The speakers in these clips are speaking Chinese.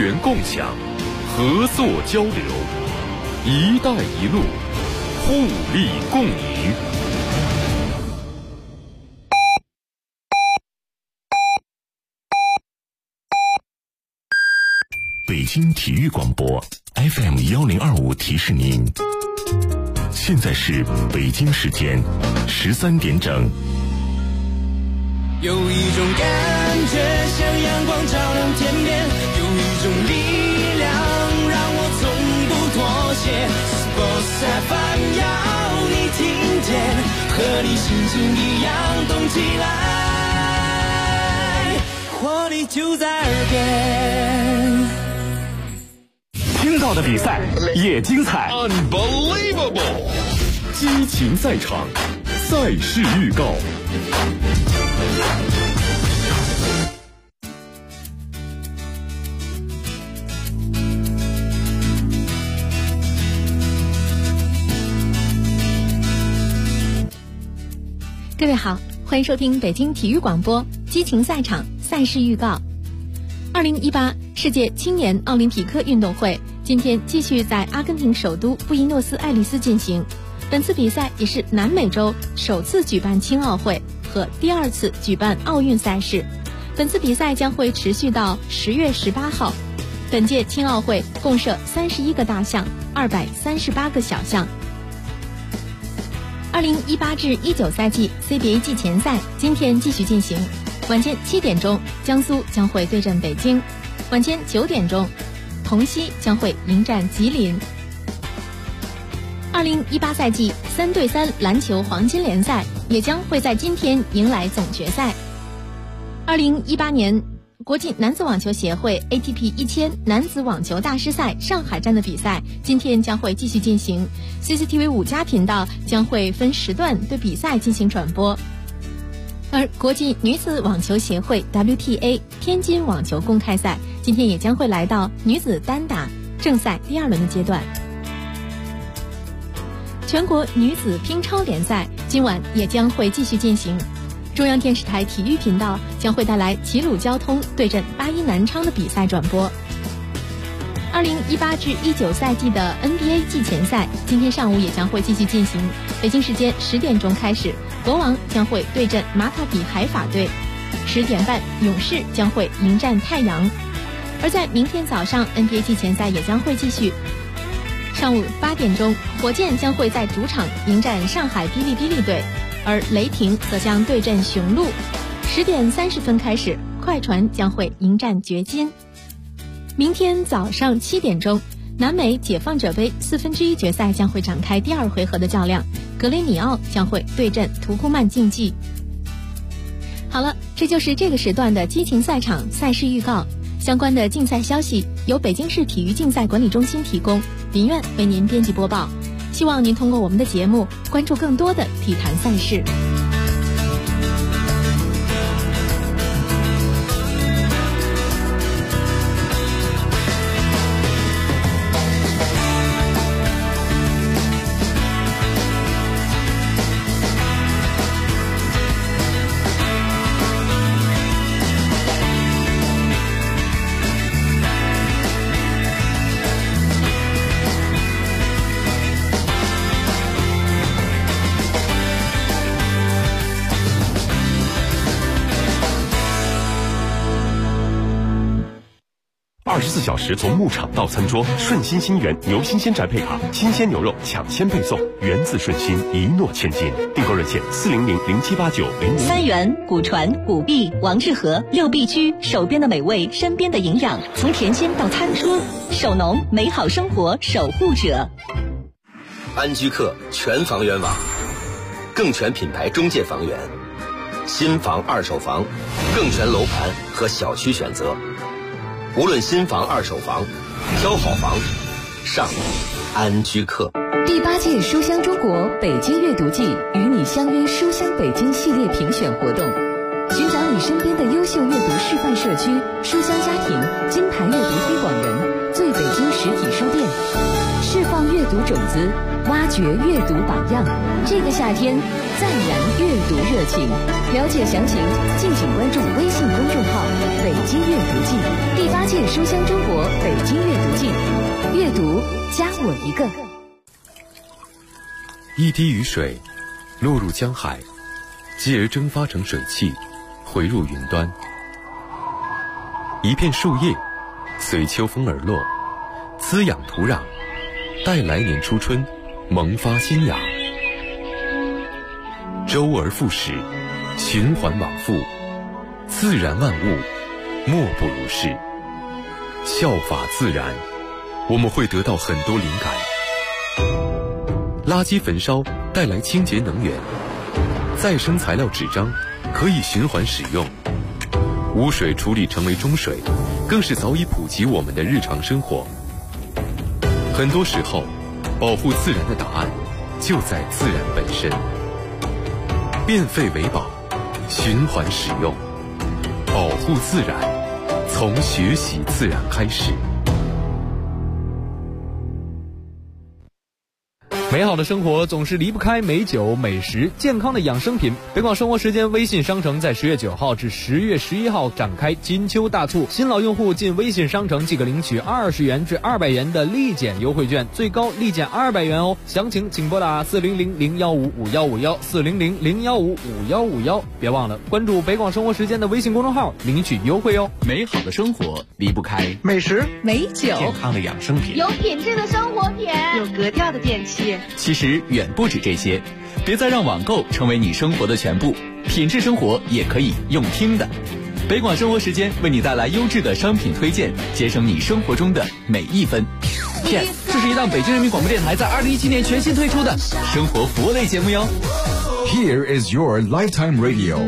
源共享，合作交流，一带一路，互利共赢。北京体育广播 FM1025提示您，现在是北京时间13点整。 有一种感觉像阳光照亮天边，有一种力量让我从不妥协。Sports FM 要你听见，和你心情一样动起来，活力就在耳边。 听到的比赛也精彩 Unbelievable， 激情赛场，赛事预告。 各位好，欢迎收听北京体育广播激情赛场赛事预告。2018世界青年奥林匹克运动会今天继续在阿根廷首都布宜诺斯艾利斯进行，本次比赛也是南美洲首次举办青奥会和第二次举办奥运赛事。本次比赛将会持续到10月18号。本届青奥会共设31个大项，238个小项。2018至19赛季 CBA 季前赛今天继续进行，晚间7点钟，江苏将会对阵北京；晚间9点钟，同曦将会迎战吉林。2018赛季3对3篮球黄金联赛也将会在今天迎来总决赛。2018年国际男子网球协会 ATP 1000男子网球大师赛上海站的比赛今天将会继续进行， CCTV 5+频道将会分时段对比赛进行转播。而国际女子网球协会 WTA 天津网球公开赛今天也将会来到女子单打正赛第2轮的阶段。全国女子乒超联赛今晚也将会继续进行，中央电视台体育频道将会带来齐鲁交通对阵81南昌的比赛转播。2018至19赛季的 NBA 季前赛今天上午也将会继续进行，北京时间10点钟开始，国王将会对阵马卡比海法队，10点半勇士将会迎战太阳。而在明天早上 NBA 季前赛也将会继续，上午8点钟，火箭将会在主场迎战上海哔哩哔哩队，而雷霆则将对阵雄鹿。10点30分开始，快船将会迎战掘金。明天早上7点钟，南美解放者杯1/4决赛将会展开第2回合的较量，格雷米奥将会对阵图库曼竞技。好了，这就是这个时段的激情赛场赛事预告。相关的竞赛消息由北京市体育竞赛管理中心提供，林苑为您编辑播报。希望您通过我们的节目关注更多的体坛赛事。 24小时从牧场到餐桌，顺心新源牛新鲜宅配卡，新鲜牛肉抢先配送，源自顺心，一诺千金。订购热线400078900。 三元、古传、古碧、王致和6必居，手边的美味，身边的营养，从甜心到餐桌，手农美好生活守护者。 安居客全房源网，更全品牌中介房源，新房、二手房，更全楼盘和小区选择。无论新房、二手房，挑好房，上安居客。 第8届书香中国北京阅读季与你相约书香北京系列评选活动，寻找你身边的优秀阅读示范社区、书香家庭、金牌阅读推广人、最北京实体书店，释放阅读种子，挖掘阅读榜样。这个夏天，暂燃阅读热情。了解详情，敬请关注微信公众号“北京阅读季”，第8届书香中国北京阅读季，阅读加我一个。 一滴雨水落入江海，继而蒸发成水汽，回入云端。一片树叶随秋风而落，滋养土壤，待来年初春萌发新芽。周而复始，循环往复，自然万物莫不如是。效法自然，我们会得到很多灵感。垃圾焚烧带来清洁能源，再生材料纸张可以循环使用，污水处理成为中水，更是早已普及我们的日常生活。很多时候，保护自然的答案就在自然本身。变废为宝，循环使用，保护自然，从学习自然开始。 美好的生活总是离不开美酒、美食、健康的养生品。北广生活时间微信商城在10月9号至10月11号展开金秋大促，新老用户进微信商城即可领取20元至200元的立减优惠券，最高立减200元哦。详情请拨打400-015-5151 400-015-5151，别忘了关注北广生活时间的微信公众号领取优惠哦。 美好的生活离不开美食、 美酒、 健康的养生品， 有品质的生活品， 有格调的电器。 其实远不止这些，别再让网购成为你生活的全部，品质生活也可以用听的。北广生活时间为你带来优质的商品推荐，节省你生活中的每一分。PS， 这是一档北京人民广播电台在2017年全新推出的生活服务类节目哟。 Here is your lifetime radio。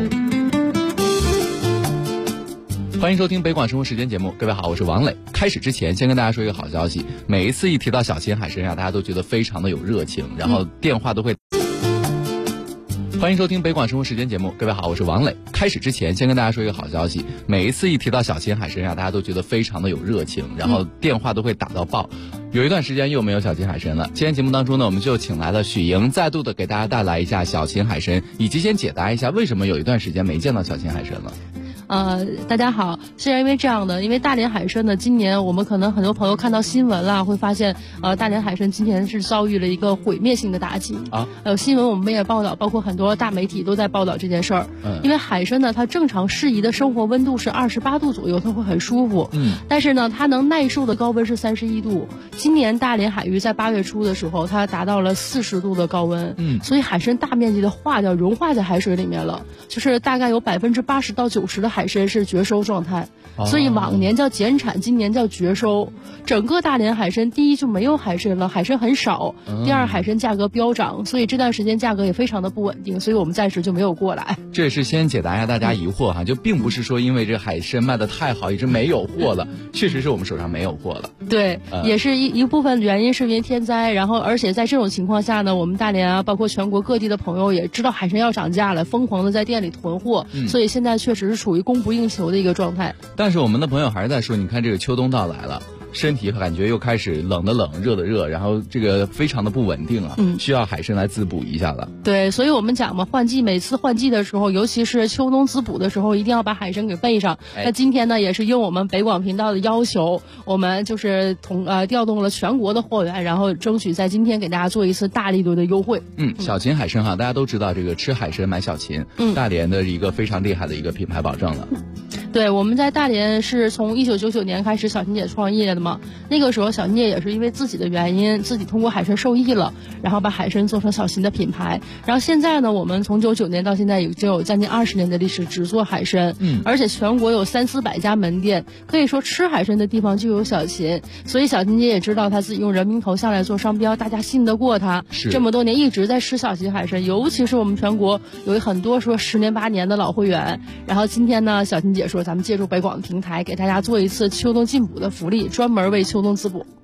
欢迎收听北广生活时间节目，各位好，我是王磊。开始之前先跟大家说一个好消息，每一次一提到小秦海参大家都觉得非常的有热情，然后电话都会欢迎收听北广生活时间节目，各位好，我是王磊。开始之前先跟大家说一个好消息，每一次一提到小秦海参大家都觉得非常的有热情，然后电话都会打到爆。有一段时间又没有小秦海参了，今天节目当中呢，我们就请来了许莹，再度的给大家带来一下小秦海参，以及先解答一下为什么有一段时间没见到小秦海参了。 大家好，是因为这样的，因为大连海参呢，今年我们可能很多朋友看到新闻了，会发现，大连海参今年是遭遇了一个毁灭性的打击啊。新闻我们也报道，包括很多大媒体都在报道这件事儿。因为海参呢，它正常适宜的生活温度是28度左右，它会很舒服。但是呢，它能耐受的高温是31度。今年大连海域在8月初的时候，它达到了40度的高温。所以海参大面积的融化在海水里面了，就是大概有80%到90%的海参是绝收状态，所以往年叫减产，今年叫绝收。整个大连海参，第一就没有海参了，海参很少；第二，海参价格飙涨，所以这段时间价格也非常的不稳定，所以我们暂时就没有过来。 这也是先解答一下大家疑惑哈，就并不是说因为这海参卖的太好，一直没有货了，确实是我们手上没有货了。 对，也是一部分原因是因为天灾，然后而且在这种情况下呢，我们大连啊，包括全国各地的朋友也知道海参要涨价了，疯狂的在店里囤货，所以现在确实是处于供不应求的一个状态。 但是我们的朋友还是在说，你看这个秋冬到来了，身体感觉又开始冷的冷，热的热，然后这个非常的不稳定啊，需要海参来滋补一下了。 对，所以我们讲嘛，每次换季的时候，尤其是秋冬滋补的时候，一定要把海参给备上。那今天呢，也是应我们北广频道的要求，我们就是调动了全国的货源，然后争取在今天给大家做一次大力度的优惠。 小秦海参哈，大家都知道这个吃海参买小秦，大连的一个非常厉害的一个品牌保证了。 对，我们在大连是从1999年开始小秦姐创业的嘛，那个时候小秦姐也是因为自己的原因，自己通过海参受益了，然后把海参做成小秦的品牌。然后现在呢，我们从99年到现在已经有将近20年的历史，只做海参，而且全国有300-400家门店，可以说吃海参的地方就有小秦。所以小秦姐也知道她自己用人民头像来做商标，大家信得过她，这么多年一直在吃小秦海参，尤其是我们全国有很多说10年8年的老会员。然后今天呢，小秦姐说咱们借助北广的平台给大家做一次秋冬进补的福利，专门为秋冬滋补。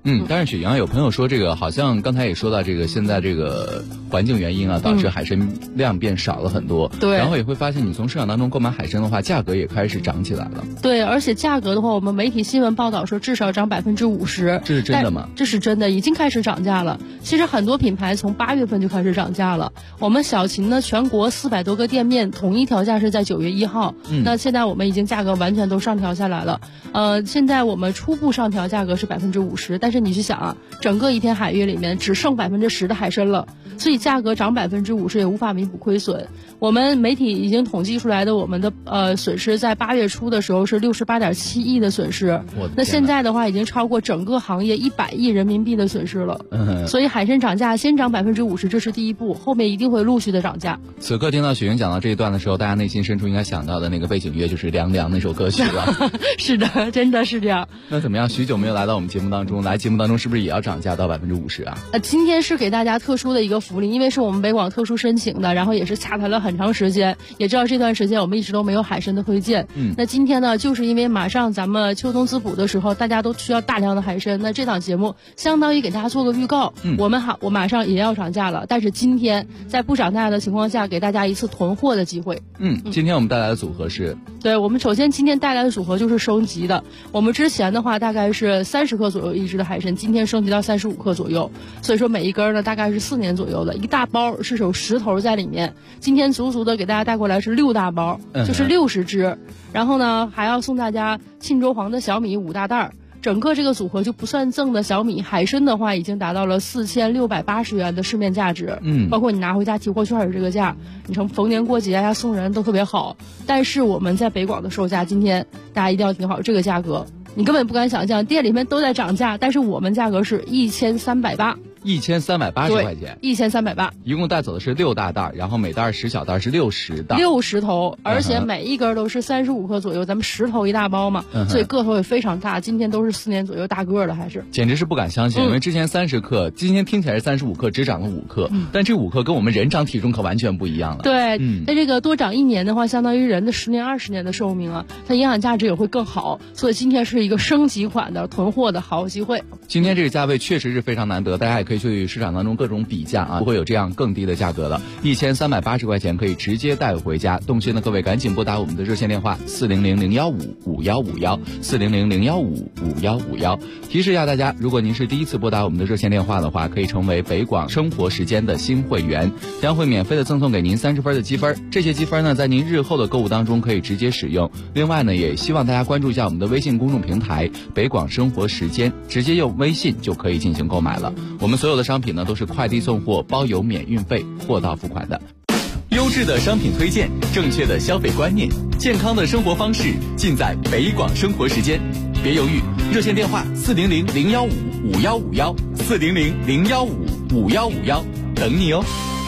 但是雪莹有朋友说这个好像刚才也说到这个现在这个环境原因啊，导致海参量变少了很多。 对， 然后也会发现你从市场当中购买海参的话，价格也开始涨起来了。 对，而且价格的话，我们媒体新闻报道说至少涨50%。 这是真的吗？ 这是真的，已经开始涨价了。其实很多品牌从8月份就开始涨价了。我们小秦呢，全国400多个店面统一调价是在9月1号。那现在我们已经价格完全都上调下来了。现在我们初步上调价格是50%，但是你去想啊，整个一天海域里面只剩10%的海参了，所以价格涨50%也无法弥补亏损。我们媒体已经统计出来的我们的损失，在8月初的时候是68.7亿的损失，那现在的话已经超过整个行业100亿人民币的损失了。所以海参涨价先涨50%，这是第一步，后面一定会陆续的涨价。 此刻听到雪莹讲到这一段的时候，大家内心深处应该想到的那个背景乐就是《凉凉》那首歌曲了。 是的，真的是这样。 那怎么样？许久没有来到我们节目当中，来节目当中是不是也要涨价到50%啊？ 今天是给大家特殊的一个福利，因为是我们北广特殊申请的，然后也是洽谈了很长时间，也知道这段时间我们一直都没有海参的推荐。那今天呢，就是因为马上咱们秋冬滋补的时候，大家都需要大量的海参，那这档节目相当于给大家做个预告。我马上也要涨价了，但是今天在不涨价的情况下，给大家一次囤货的机会。 今天我们带来的组合是？ 对，我们首先今天带来的组合就是升级的。我们之前的话大概是30克左右一只的海参，今天升级到35克左右，所以说每一根呢大概是4年左右的，一大包是有10头在里面。今天足足的给大家带过来是6大包，就是60只。然后呢还要送大家沁州黄的小米5大袋。整个这个组合就不算赠的小米，海参的话已经达到了4680元的市面价值，包括你拿回家提货券的这个价，你从逢年过节呀送人都特别好。但是我们在北广的售价，今天大家一定要听好这个价格，你根本不敢想象，店里面都在涨价，但是我们价格是1380。 1380块钱 ，1380， 一共带走的是6大袋，然后每袋10小袋是60袋 ，60头，而且每一根都是35克左右，咱们10头一大包嘛，所以个头也非常大。今天都是4年左右大个的，还是简直是不敢相信，因为之前30克，今天听起来是35克，只涨了5克，但这5克跟我们人长体重可完全不一样了。 对，那这个多长1年的话，相当于人的10年20年的寿命啊，它营养价值也会更好，所以今天是一个升级款的囤货的好机会。 今天这个价位确实是非常难得，大家也可以去市场当中各种比价啊，不会有这样更低的价格了。1380块钱可以直接带回家。动心的各位赶紧拨打我们的热线电话400-015-5151，400-015-5151。提示一下大家，如果您是第一次拨打我们的热线电话的话，可以成为北广生活时间的新会员，将会免费的赠送给您30分的积分。这些积分呢，在您日后的购物当中可以直接使用。另外呢，也希望大家关注一下我们的微信公众平台北广生活时间，直接用微信就可以进行购买了。我们所有的商品呢都是快递送货，包邮免运费，货到付款的。优质的商品推荐，正确的消费观念，健康的生活方式，尽在北广生活时间。别犹豫，热线电话400-015-5151，400-015-5151，等你哦。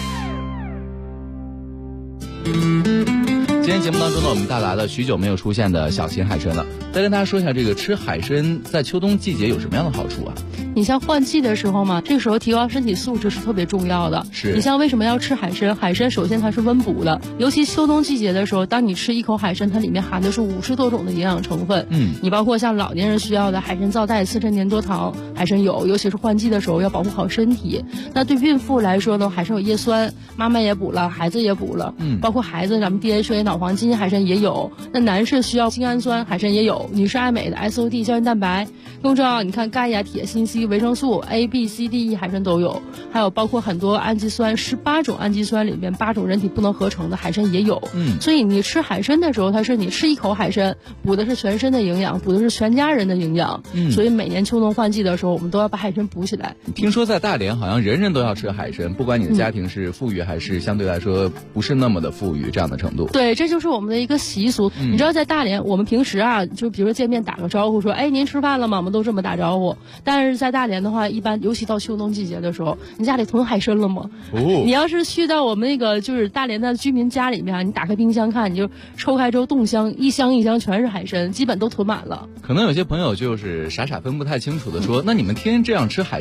今天节目当中呢，我们带来了许久没有出现的小秦海参了。再跟大家说一下，这个吃海参在秋冬季节有什么样的好处啊？ 你像换季的时候嘛，这个时候提高身体素质是特别重要的。 是你像为什么要吃海参？海参首先它是温补的，尤其秋冬季节的时候，当你吃一口海参，它里面含的是50多种的营养成分。你包括像老年人需要的海参皂苷、刺身粘多糖，海参有，尤其是换季的时候要保护好身体。那对孕妇来说呢，海参有叶酸，妈妈也补了，孩子也补了。包括孩子咱们 DHA 脑黄金海参也有。那男士需要精氨酸，海参也有。女士爱美的 SOD 胶原蛋白，更重要，你看钙呀、铁、锌、硒、维生素 A、B、C、D、E 海参都有，还有包括很多氨基酸，18种氨基酸里面8种人体不能合成的海参也有。所以你吃海参的时候，它是你吃一口海参，补的是全身的营养，补的是全家人的营养。所以每年秋冬换季的时候，我们都要把海参补起来。 听说在大连好像人人都要吃海参，不管你的家庭是富裕还是相对来说不是那么的富裕这样的程度。 对，这就是我们的一个习俗。你知道在大连，我们平时啊，就比如说见面打个招呼说，哎，您吃饭了吗？我们都这么打招呼。但是在大连的话，一般尤其到秋冬季节的时候，你家里囤海参了吗？你要是去到我们那个就是大连的居民家里面，你打开冰箱看，你就抽开之后冻箱，一箱一箱全是海参，基本都囤满了。 可能有些朋友就是傻傻分不太清楚的说，那你们天天这样吃海参不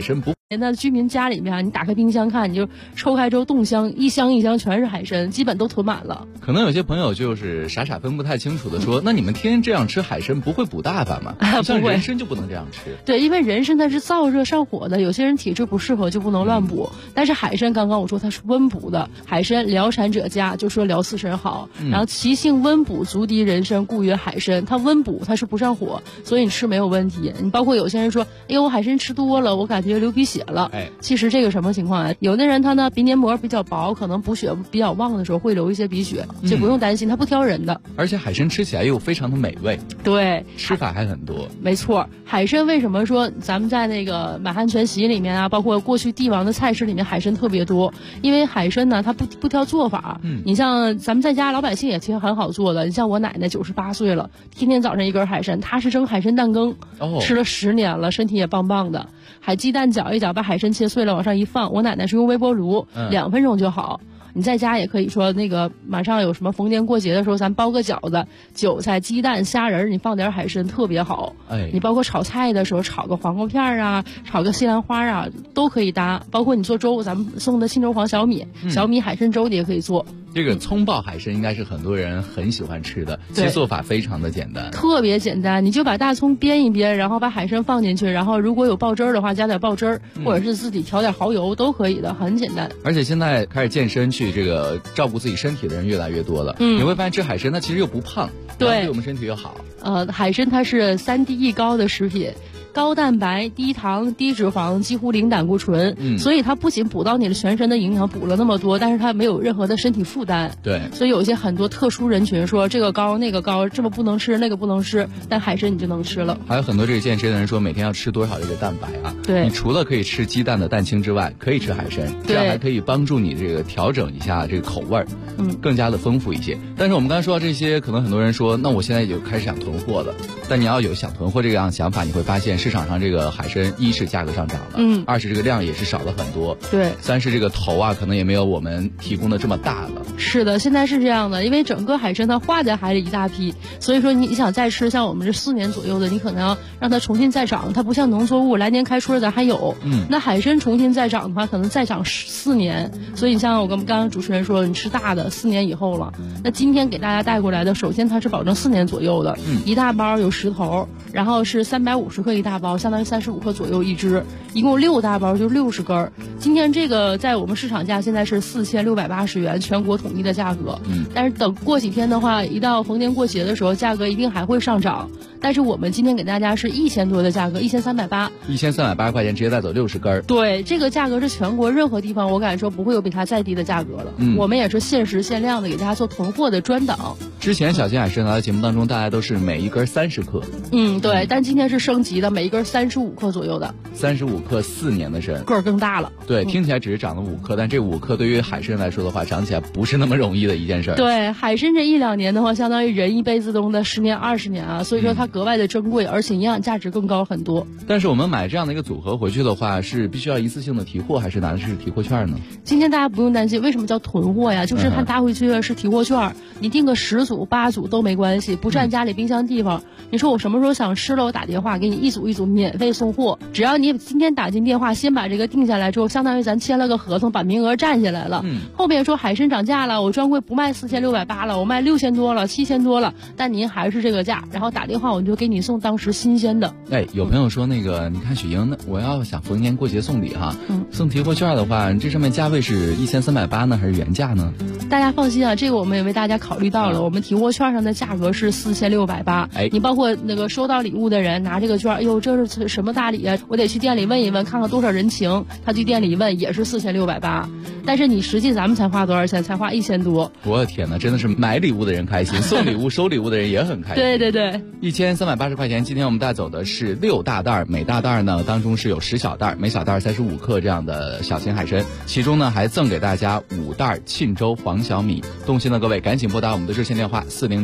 那居民家里面，你打开冰箱看，你就抽开之后冻箱，一箱一箱全是海参，基本都囤满了。 可能有些朋友就是傻傻分不太清楚的说，那你们天天这样吃海参不会补大发吗？像人参就不能这样吃。 对，因为人参它是燥热上火的，有些人体质不适合就不能乱补。但是海参刚刚我说它是温补的，海参疗产者佳，就说疗四神好。然后其性温补，足敌人参，故曰海参。它温补，它是不上火，所以你吃没有问题。你包括有些人说，哎呦，我海参吃多了，我感觉流鼻血了。其实这个什么情况啊？有的人他呢鼻黏膜比较薄，可能补血比较旺的时候会流一些鼻血，这不用担心，它不挑人的。 而且海参吃起来又非常的美味， 对， 吃法还很多。 没错，海参为什么说咱们在那个满汉全席里面啊，包括过去帝王的菜式里面海参特别多？因为海参呢，它不挑做法。你像咱们在家老百姓也其实很好做的，你像我奶奶98岁了，天天早上一根海参，她是蒸海参蛋羹，吃了10年了，身体也棒棒的。海鸡蛋搅一搅，把海参切碎了往上一放，我奶奶是用微波炉，2分钟就好。你在家也可以说那个马上有什么逢年过节的时候，咱包个饺子，韭菜、鸡蛋、虾仁，你放点海参特别好。你包括炒菜的时候，炒个黄瓜片啊，炒个西兰花啊，都可以搭。包括你做粥，咱们送的青州黄小米，小米海参粥你也可以做。 这个葱爆海参应该是很多人很喜欢吃的，切做法非常的简单， 特别简单。你就把大葱煸一煸，然后把海参放进去，然后如果有爆汁儿的话，加点爆汁儿，或者是自己调点蚝油都可以的，很简单。 而且现在开始健身去这个照顾自己身体的人越来越多了，你会发现吃海参它其实又不胖，对我们身体又好。 海参它是3低1高的食品。高蛋白、低糖、低脂肪，几乎零胆固醇，所以它不仅补到你的全身的营养，补了那么多，但是它没有任何的身体负担。 对， 所以有一些很多特殊人群说这个高那个高，这么不能吃那个不能吃，但海参你就能吃了。 还有很多这个健身的人说每天要吃多少这个蛋白啊？ 对， 你除了可以吃鸡蛋的蛋清之外，可以吃海参，这样还可以帮助你这个调整一下这个口味儿，更加的丰富一些。但是我们刚才说到这些，可能很多人说，那我现在就开始想囤货了。但你要有想囤货这样想法，你会发现市场上这个海参一是价格上涨了，2是这个量也是少了很多， 对 ，3是这个头啊可能也没有我们提供的这么大了。 是的，现在是这样的，因为整个海参它化在海里一大批，所以说你想再吃，像我们这4年左右的，你可能要让它重新再长，它不像农作物来年开春咱还有，那海参重新再长的话，可能再长4年，所以你像我跟刚刚主持人说，你吃大的4年以后了，那今天给大家带过来的，首先它是保证4年左右的，一大包有10头，然后是350克一大包，相当于35克左右一只，一共6大包就60根。今天这个在我们市场价现在是4680元，全国统一的价格。但是等过几天的话，一到逢年过节的时候，价格一定还会上涨。但是我们今天给大家是1000多的价格，1380，1380 块钱直接带走60根。 对，这个价格是全国任何地方我敢说不会有比它再低的价格了。我们也是限时限量的给大家做囤货的专档。 之前小金海参来的节目当中，大家都是每一根30克。 对，但今天是升级的，每一根35克左右的。 35克4年的参， 个儿更大了。 对，听起来只是长了5克，但这5克对于海参来说的话，长起来不是那么容易的一件事。 对，海参这1-2年的话，相当于人一辈子中的10年20年啊，所以说它格外的珍贵，而且营养价值更高很多。 但是我们买这样的一个组合回去的话，是必须要一次性的提货，还是拿的是提货券呢？ 今天大家不用担心，为什么叫囤货呀？就是它拿回去的是提货券，你订个10组8组都没关系，不占家里冰箱地方。你说我什么时候想吃了，我打电话给你一组一组免费送货，只要你今天打进电话，先把这个定下来之后，相当于咱签了个合同，把名额占下来了。后面说海参涨价了，我专柜不卖4680了，我卖6000多了，7000多了，但您还是这个价，然后打电话我就给你送当时新鲜的。 有朋友说那个，你看许莹，那我要想逢年过节送礼哈，送提货券的话，这上面价位是1380呢，还是原价呢？ 大家放心啊，这个我们也为大家考虑到了，我们提货券上的价格是4680。你包括那个收到礼物的人拿这个券，哎呦，这是什么大礼啊？我得去店里问一问，看看多少人情。他去店里一问，也是4680。但是你实际咱们才花多少钱？才花1000多。 我的天哪，真的是买礼物的人开心，送礼物收礼物的人也很开心。 对对对 ，1380块钱。今天我们带走的是6大袋，每大袋呢当中是有10小袋，每小袋35克这样的小型海参，其中呢还赠给大家5袋沁州黄小米。动心的各位赶紧拨打我们的热线电话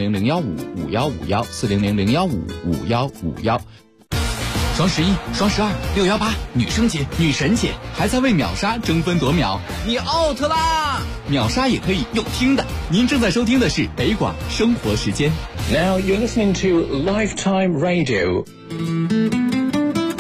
400-015-5151，400-015-5151。双11、双12、618，女生节、女神节，还在为秒杀争分夺秒，你 out 啦！秒杀也可以用听的。您正在收听的是北广生活时间。 Now you're listening to Lifetime Radio.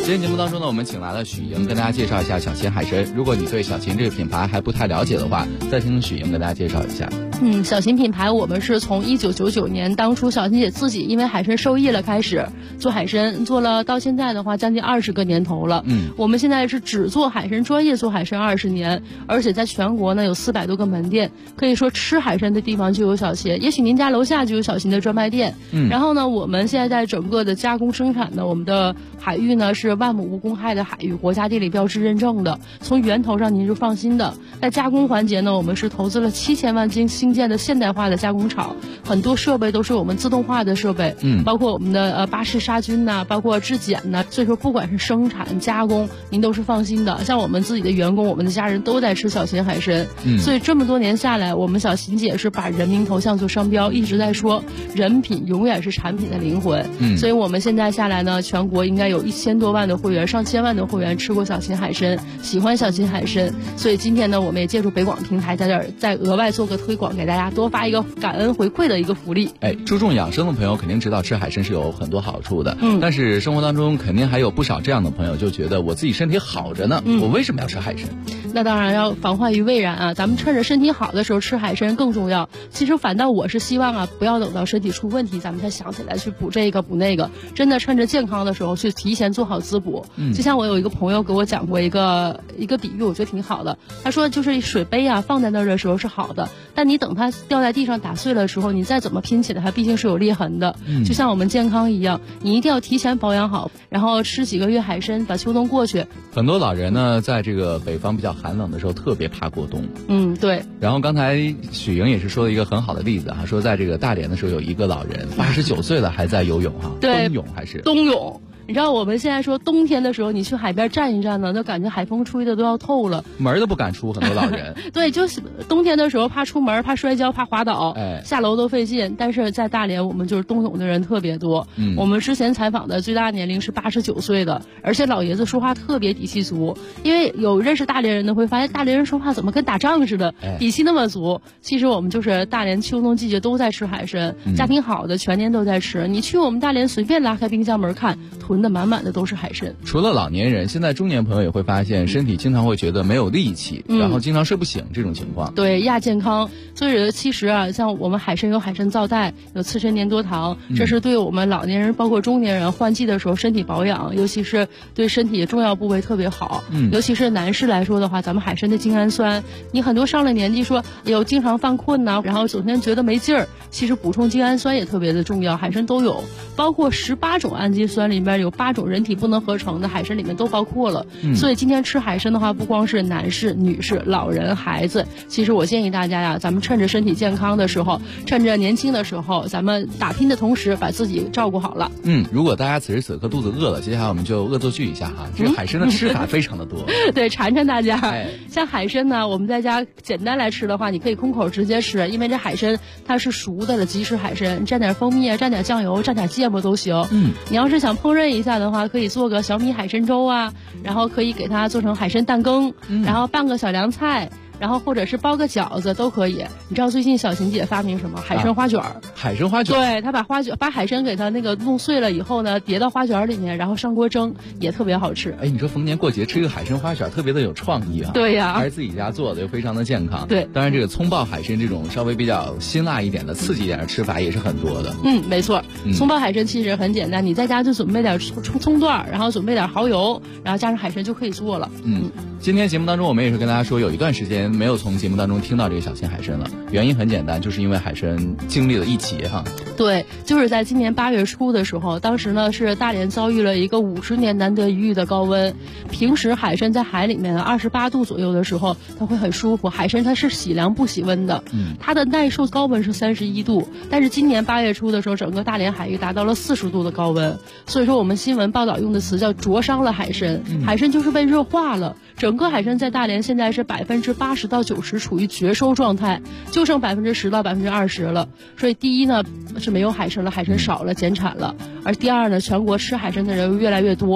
今天节目当中呢，我们请来了许莹跟大家介绍一下小秦海参。如果你对小秦这个品牌还不太了解的话，再听许莹跟大家介绍一下。 小秦品牌我们是从1999年当初小秦姐自己因为海参受益了开始做海参，做了到现在的话将近20个年头了。我们现在是只做海参，专业做海参20年，而且在全国呢有400多个门店，可以说吃海参的地方就有小秦，也许您家楼下就有小秦的专卖店。然后呢，我们现在在整个的加工生产的我们的海域呢是万亩无公害的海域，国家地理标志认证的，从源头上您是放心的。在加工环节呢，我们是投资了7000万新建的现代化的加工厂，很多设备都是我们自动化的设备，包括我们的巴氏杀菌呐，包括质检呐，所以说不管是生产加工，您都是放心的。像我们自己的员工，我们的家人都在吃小秦海参，所以这么多年下来，我们小秦姐是把人民头像做商标，一直在说人品永远是产品的灵魂。所以我们现在下来呢，全国应该有1000多万的会员，上千万的会员吃过小秦海参，喜欢小秦海参。所以今天呢，我们也借助北广平台在这儿再额外做个推广，给大家多发一个感恩回馈的一个福利。 注重养生的朋友肯定知道吃海参是有很多好处的，但是生活当中肯定还有不少这样的朋友就觉得我自己身体好着呢，我为什么要吃海参？ 那当然要防患于未然啊，咱们趁着身体好的时候吃海参更重要。其实反倒我是希望啊，不要等到身体出问题咱们才想起来去补这个补那个，真的趁着健康的时候去提前做好滋补。就像我有一个朋友给我讲过一个比喻，我觉得挺好的。他说就是水杯啊放在那儿的时候是好的，但你等它掉在地上打碎了的时候，你再怎么拼起来它毕竟是有裂痕的。就像我们健康一样，你一定要提前保养好，然后吃几个月海参，把秋冬过去。 很多老人呢在这个北方比较寒冷的时候特别怕过冬。 对。 然后刚才许莹也是说了一个很好的例子说在这个大连的时候有一个老人89岁了还在游泳对， 冬泳还是冬泳。你知道我们现在说冬天的时候你去海边站一站呢，都感觉海风吹的都要透了， 门都不敢出，很多老人对，就是冬天的时候怕出门，怕摔跤，怕滑倒，下楼都费劲。但是在大连我们就是冬泳的人特别多，我们之前采访的最大年龄是89岁的，而且老爷子说话特别底气足。因为有认识大连人的会发现大连人说话怎么跟打仗似的，底气那么足。其实我们就是大连秋冬季节都在吃海参，家庭好的全年都在吃。你去我们大连随便拉开冰箱门看，囤的满满的都是海参。 除了老年人，现在中年朋友也会发现身体经常会觉得没有力气，然后经常睡不醒这种情况。 对，亚健康。所以其实啊，像我们海参有海参皂苷，有刺参粘多糖，这是对我们老年人包括中年人换季的时候身体保养，尤其是对身体重要部位特别好。尤其是男士来说的话，咱们海参的精氨酸，你很多上了年纪说有经常犯困呐，然后整天觉得没劲儿，其实补充精氨酸也特别的重要，海参都有，包括18种氨基酸里面有8种人体不能合成的，海参里面都包括了。所以今天吃海参的话，不光是男士、女士、老人、孩子，其实我建议大家呀，咱们趁着身体健康的时候，趁着年轻的时候，咱们打拼的同时把自己照顾好了。 如果大家此时此刻肚子饿了，接下来我们就恶作剧一下这个海参的吃法非常的多。 对，馋馋大家。像海参呢，我们在家简单来吃的话，你可以空口直接吃，因为这海参它是熟的了，即食海参，蘸点蜂蜜啊，蘸点酱油，蘸点芥末都行。你要是想烹饪一下的话，可以做个小米海参粥啊，然后可以给它做成海参蛋羹，然后拌个小凉菜，然后或者是包个饺子都可以。你知道最近小琴姐发明什么？海参花卷儿。 海参花卷。 对，她把海参给它那个弄碎了以后呢，叠到花卷里面，然后上锅蒸，也特别好吃。 你说逢年过节吃一个海参花卷，特别的有创意啊。 对呀， 还是自己家做的，又非常的健康。 对， 当然这个葱爆海参这种稍微比较辛辣一点的、刺激一点的吃法也是很多的。 没错。葱爆海参其实很简单，你在家就准备点葱段，然后准备点蚝油，然后加上海参就可以做了。 今天节目当中我们也是跟大家说，有一段时间没有从节目当中听到这个小秦海参了，原因很简单，就是因为海参经历了一劫对，就是在今年8月初的时候，当时呢是大连遭遇了一个50年难得一遇的高温。平时海参在海里面28度左右的时候，它会很舒服。海参它是喜凉不喜温的，它的耐受高温是31度，但是今年8月初的时候，整个大连海域达到了40度的高温。所以说我们新闻报道用的词叫灼伤了海参，海参就是被热化了。整个海参在大连现在是80%到90%处于绝收状态，就剩10%到20%了。所以第一呢是没有海参了，海参少了，减产了。而第二呢，全国吃海参的人越来越多，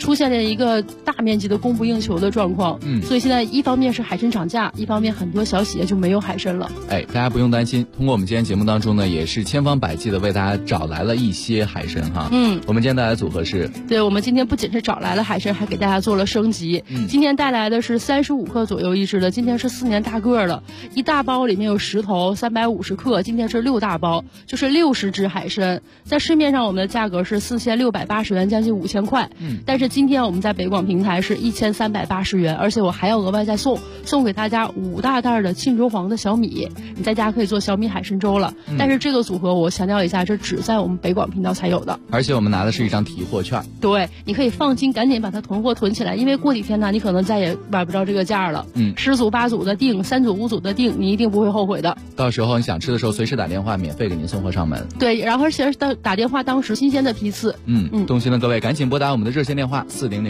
出现了一个大面积的供不应求的状况。所以现在一方面是海参涨价，一方面很多小企业就没有海参了。 大家不用担心，通过我们今天节目当中呢，也是千方百计的为大家找来了一些海参哈。我们今天带来的组合是， 对，我们今天不仅是找来了海参，还给大家做了升级。今天带来的是35克左右一只的，今天是4年大个了，一大包里面有10头，350克，今天是6大包，就是60只海参。在市面上我们的价格是4680元，将近5000块。但是今天我们在北广平台是1380元，而且我还要额外再送给大家5大袋的沁州黄的小米，你在家可以做小米海参粥了。但是这个组合我强调一下，这只在我们北广频道才有的， 而且我们拿的是一张提货券。 对，你可以放心，赶紧把它囤货囤起来，因为过几天呢，你可能再也买不着这个价了。10组8组的订，3组5组的订，你一定不会后悔的。 到时候你想吃的时候，随时打电话，免费给您送货上门。 对，然后而且打电话当时新鲜的批次。 动心的各位赶紧拨打我们的热线电话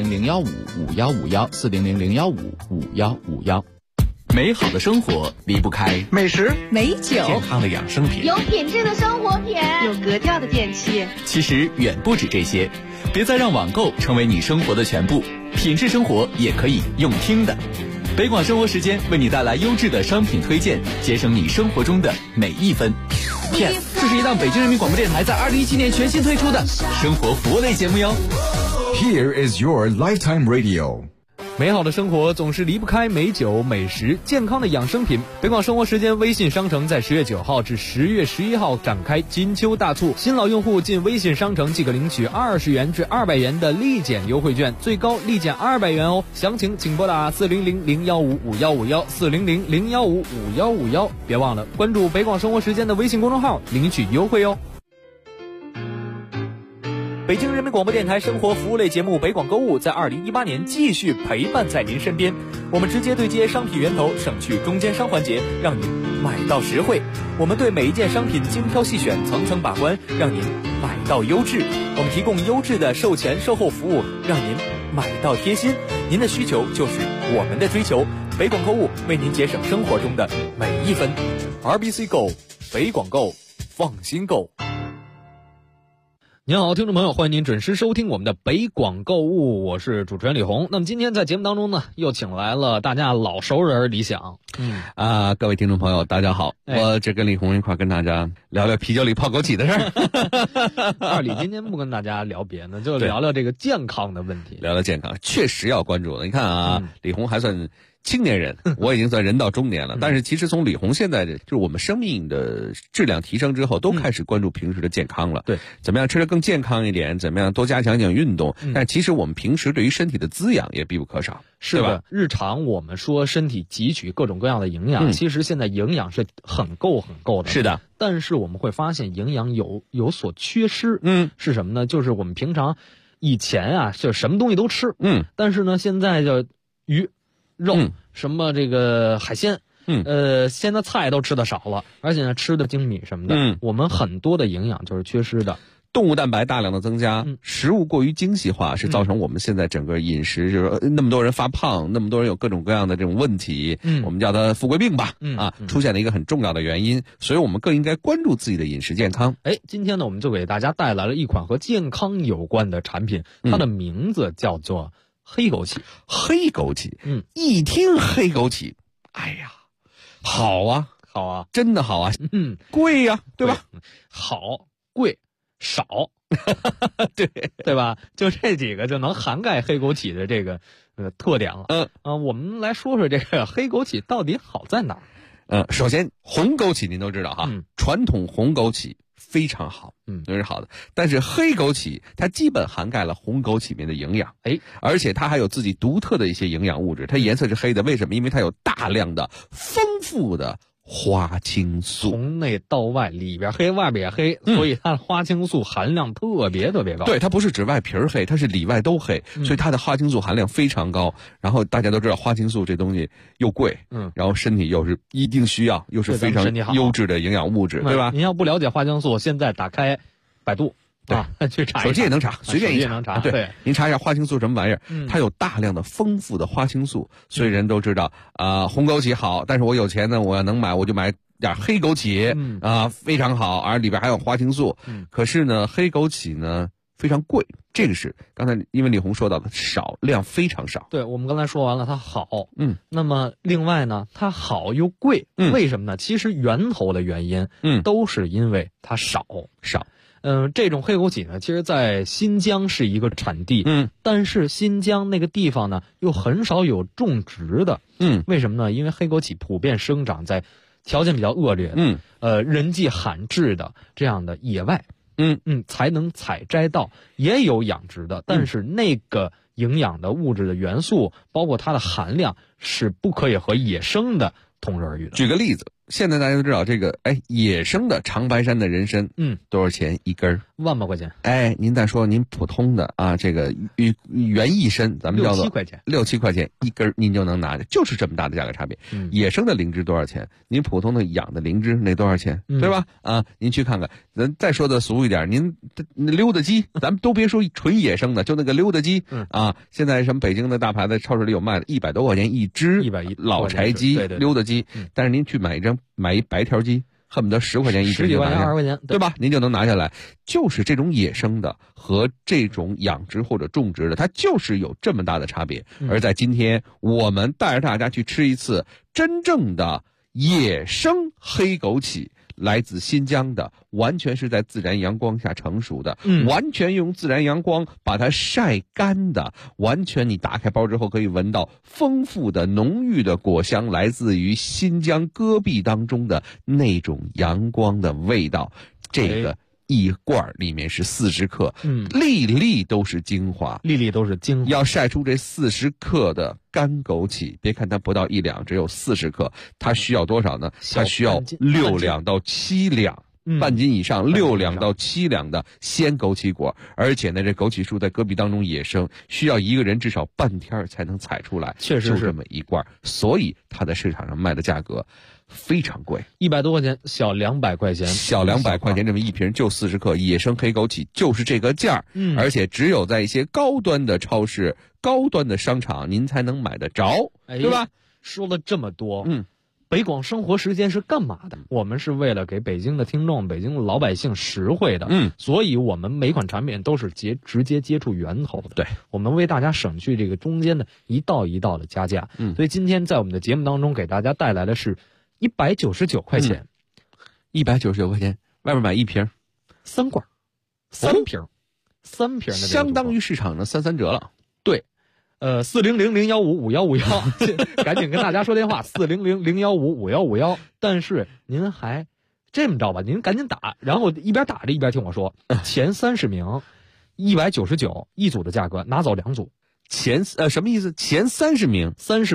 400-015-5151，400-015-5151。美好的生活离不开美食、美酒、 健康的养生品， 有品质的生活品，有格调的电器。 其实远不止这些，别再让网购成为你生活的全部，品质生活也可以用听的。北广生活时间为你带来优质的商品推荐，节省你生活中的每一分。这是一档北京人民广播电台在2017年全新推出的生活服务类节目哟。 Here is your lifetime radio。 美好的生活总是离不开美酒、美食、健康的养生品。北广生活时间微信商城在10月9号至10月11号展开金秋大促，新老用户进微信商城即可领取20元至200元的立减优惠券，最高立减200元哦。详情请拨打400-015-5151，400-015-5151，别忘了关注北广生活时间的微信公众号领取优惠哦。北京人民广播电台生活服务类节目北广购物在2018年继续陪伴在您身边，我们直接对接商品源头，省去中间商环节，让您买到实惠。我们对每一件商品精挑细选，层层把关，让您买到优质。我们提供优质的售前售后服务，让您买到贴心。您的需求就是我们的追求，北广购物为您节省生活中的每一分。RBC Go， 北广购，放心购。您好，听众朋友，欢迎您准时收听我们的北广购物，我是主持人李红。那么今天在节目当中呢，又请来了大家老熟人李想。 各位听众朋友，大家好，我这跟李红一块跟大家聊聊啤酒里泡枸杞的事儿。 二李今天不跟大家聊别的，就聊聊这个健康的问题。 聊聊健康，确实要关注的。你看啊，李红还算青年人，我已经算人到中年了。但是其实从李红现在就是我们生命的质量提升之后，都开始关注平时的健康了。 对， 怎么样吃得更健康一点，怎么样多加强运动。但其实我们平时对于身体的滋养也必不可少。 是的，日常我们说身体汲取各种各样的营养，其实现在营养是很够的。 是的， 但是我们会发现营养有所缺失。是什么呢？就是我们平常以前啊，就什么东西都吃。但是呢，现在就鱼、肉、什么这个海鲜，现在菜都吃的少了，而且呢吃的精米什么的，我们很多的营养就是缺失的。 动物蛋白大量的增加，食物过于精细化，是造成我们现在整个饮食就是那么多人发胖，那么多人有各种各样的这种问题，我们叫它富贵病吧，出现了一个很重要的原因，所以我们更应该关注自己的饮食健康。 今天呢，我们就给大家带来了一款和健康有关的产品，它的名字叫做黑枸杞。 黑枸杞，一听黑枸杞，哎呀，好啊，真的好啊，贵呀，对吧？ 好，贵。少，对吧？就这几个就能涵盖黑枸杞的这个特点了。我们来说说这个黑枸杞到底好在哪儿？ 首先红枸杞您都知道哈，传统红枸杞非常好，都是好的。但是黑枸杞它基本涵盖了红枸杞里面的营养，而且它还有自己独特的一些营养物质。它颜色是黑的，为什么？因为它有大量的丰富的花青素， 从内到外，里边黑外边也黑，所以它的花青素含量特别高。 对，它不是指外皮黑，它是里外都黑，所以它的花青素含量非常高。然后大家都知道花青素这东西又贵，然后身体又是一定需要，又是非常优质的营养物质，对吧？ 您要不了解花青素，现在打开百度。去查一查， 手机也能查，随便一查。 对，您查一下花青素什么玩意儿，它有大量的丰富的花青素，所以人都知道红枸杞好，但是我有钱呢，我要能买，我就买点黑枸杞非常好，而里边还有花青素。可是呢，黑枸杞呢非常贵。这个是刚才因为李红说到的少，量非常少。 对，我们刚才说完了它好，那么另外呢，它好又贵，为什么呢？其实源头的原因，都是因为它少。这种黑枸杞呢，其实在新疆是一个产地，但是新疆那个地方呢，又很少有种植的，为什么呢？因为黑枸杞普遍生长在条件比较恶劣的，人迹罕至的这样的野外，才能采摘到。也有养殖的，但是那个营养的物质的元素，包括它的含量，是不可以和野生的同日而语的。 举个例子，现在大家都知道这个，野生的长白山的人参，多少钱一根 ？1万把块钱。 您再说您普通的啊，这个原意参，咱们叫做 6-7块钱 ，6、7块钱一根，您就能拿着，就是这么大的价格差别。野生的灵芝多少钱？您普通的养的灵芝那多少钱？对吧？您去看看。咱再说的俗一点，您溜达鸡，咱们都别说纯野生的，就那个溜达鸡，现在什么北京的大牌子超市里有卖的，100多块钱一只 ，110 老柴鸡，溜达鸡。但是您去买一白条鸡，恨不得10块钱一只， 10几块钱20块钱， 对吧？您就能拿下来。就是这种野生的和这种养殖或者种植的，它就是有这么大的差别。而在今天，我们带着大家去吃一次真正的野生黑枸杞。来自新疆的，完全是在自然阳光下成熟的，完全用自然阳光把它晒干的，完全你打开包之后可以闻到丰富的浓郁的果香，来自于新疆戈壁当中的那种阳光的味道。这个一罐里面是40克，粒粒都是精华，要晒出这40克的干枸杞，别看它不到1两，只有40克，它需要多少呢？它需要6两到7两。半斤以上，6两到7两的鲜枸杞果，而且呢，这枸杞树在戈壁当中野生，需要一个人至少半天才能采出来， 确实是就这么一罐，所以它在市场上卖的价格非常贵 ，100多块钱，小200块钱， 小200块钱这么一瓶就40克，野生黑枸杞就是这个价而且只有在一些高端的超市、高端的商场您才能买得着，对吧？ 说了这么多，北广生活时间是干嘛的？我们是为了给北京的听众、北京的老百姓实惠的，所以我们每款产品都是直接接触源头的。 对， 我们为大家省去这个中间的一道一道的加价。所以今天在我们的节目当中给大家带来的是199块钱 ，199块钱，外面买一瓶 ，3罐，3瓶的， 相当于市场的3折了。 对。400-015-5151，赶紧跟大家说电话，400-015-5151。但是您还这么着吧，您赶紧打，然后一边打着一边听我说，前30名199一组的价格，拿走2组。 什么意思？前30名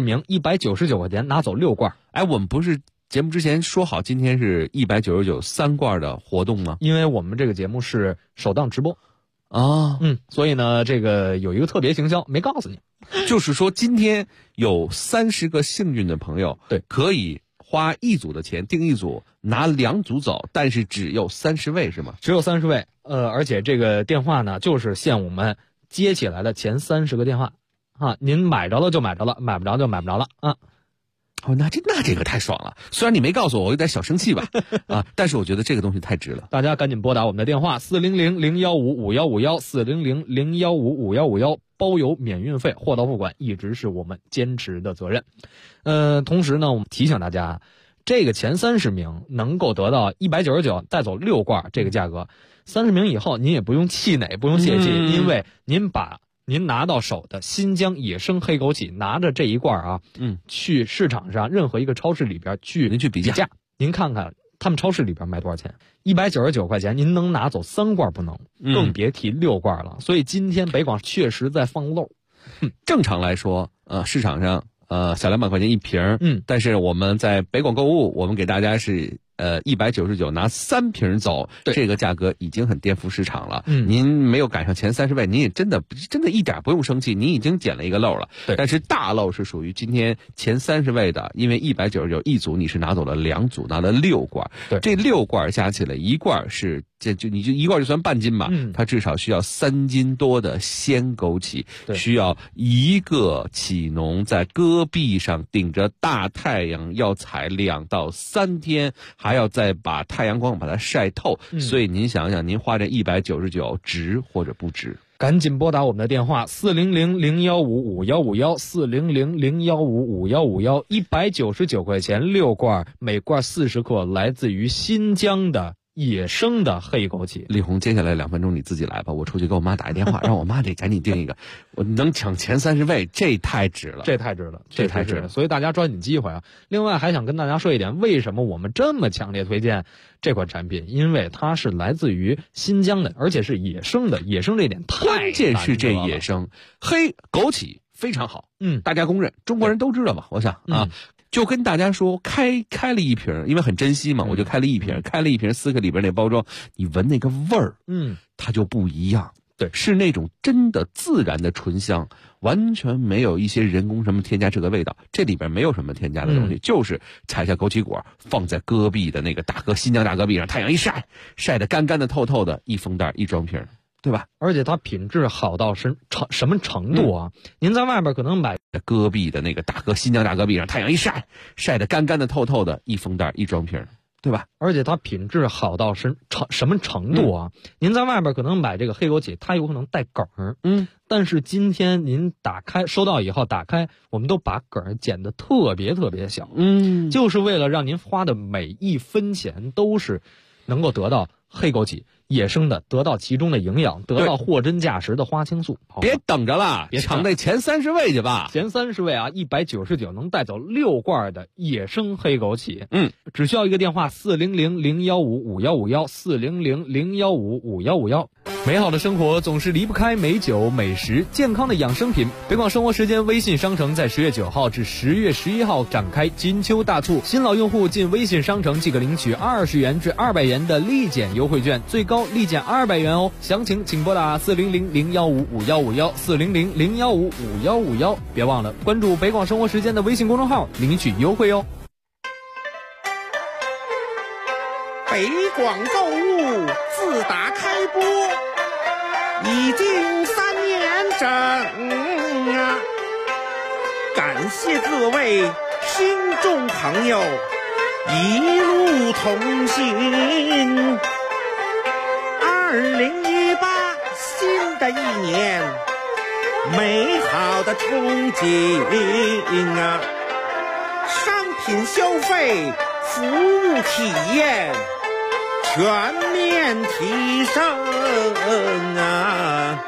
199块钱，拿走6罐。 我们不是节目之前说好今天是199 3罐的活动吗？ 因为我们这个节目是首档直播。所以呢，这个有一个特别行销没告诉你， 就是说今天有30个幸运的朋友， 对， 可以花1组的钱订1组，拿2组走，但是只有30位是吗？ 只有30位，而且这个电话呢，就是限我们接起来的前30个电话您买着了就买着了，买不着就买不着了那这个太爽了！虽然你没告诉我，我有点小生气吧，但是我觉得这个东西太值了。 大家赶紧拨打我们的电话400-015-5151，400-015-5151，包邮免运费，货到付款，一直是我们坚持的责任。同时呢，我们提醒大家，这个前30名能够得到199带走6罐这个价格，30名以后您也不用气馁，不用泄气，因为您把您拿到手的新疆野生黑枸杞，拿着这一罐去市场上任何一个超市里边您去比价，您看看他们超市里边卖多少钱？199块钱，您能拿走3罐不能，更别提6罐了。所以今天北广确实在放漏。 正常来说，市场上小200块钱一瓶，但是我们在北广购物，我们给大家是199拿3瓶走，这个价格已经很颠覆市场了。您没有赶上前30位，您也真的一点不用生气，您已经捡了一个漏了。但是大漏是属于今天前30位的，因为199一组你是拿走了2组，拿了6罐。这6罐加起来一罐是你就一罐就算半斤吧，它至少需要3斤多的鲜枸杞，需要一个杞农在戈壁上顶着大太阳要采2到3天，还还要再把太阳光把它晒透，所以您想想，您花这199值或者不值？ 赶紧拨打我们的电话400-015-5151，400-015-5151，199块钱6罐，每罐40克，来自于新疆的野生的黑枸杞。 丽红，接下来2分钟你自己来吧，我出去给我妈打一电话，让我妈得赶紧订一个，我能抢前30位，这太值了， 这太值了，所以大家抓紧机会啊！另外还想跟大家说一点，为什么我们这么强烈推荐这款产品？因为它是来自于新疆的，而且是野生的，野生这点太关键是这野生黑枸杞非常好，大家公认，中国人都知道吧？我想啊。就跟大家说，开了一瓶，因为很珍惜嘛，我就开了一瓶4克里边那包装，你闻那个味儿，它就不一样。 对， 是那种真的自然的醇香，完全没有一些人工什么添加这个味道，这里边没有什么添加的东西，就是采下枸杞果，放在戈壁的那个新疆大戈壁上，太阳一晒，晒得干干的透透的，一封袋一装瓶。对吧？ 而且它品质好到什么程度啊？您在外边可能买戈壁的那个新疆大戈壁上，太阳一晒，晒得干干的透透的，一封袋一装瓶，对吧？ 而且它品质好到什么程度啊？您在外边可能买这个黑枸杞，它有可能带梗儿，但是今天您收到以后打开，我们都把梗儿剪得特别特别小，就是为了让您花的每一分钱都是能够得到黑枸杞野生的，得到其中的营养，得到货真价实的花青素。 别等着了，抢那前30位去吧！ 前30位啊，199能带走6罐的野生黑枸杞。只需要一个电话，400-015-5151，400-015-5151。美好的生活总是离不开美酒美食，健康的养生品。北广生活时间微信商城在10月9号至10月11号展开金秋大促，新老用户进微信商城即可领取20元至200元的立减优惠券，最高立减200元哦。详情请拨打400-015-5151，400-015-5151。别忘了关注北广生活时间的微信公众号，领取优惠哦。 北广购物自打开播已经3年整啊！感谢各位听众朋友一路同行。2018新的一年，美好的憧憬啊！商品消费，服务体验全面提升啊！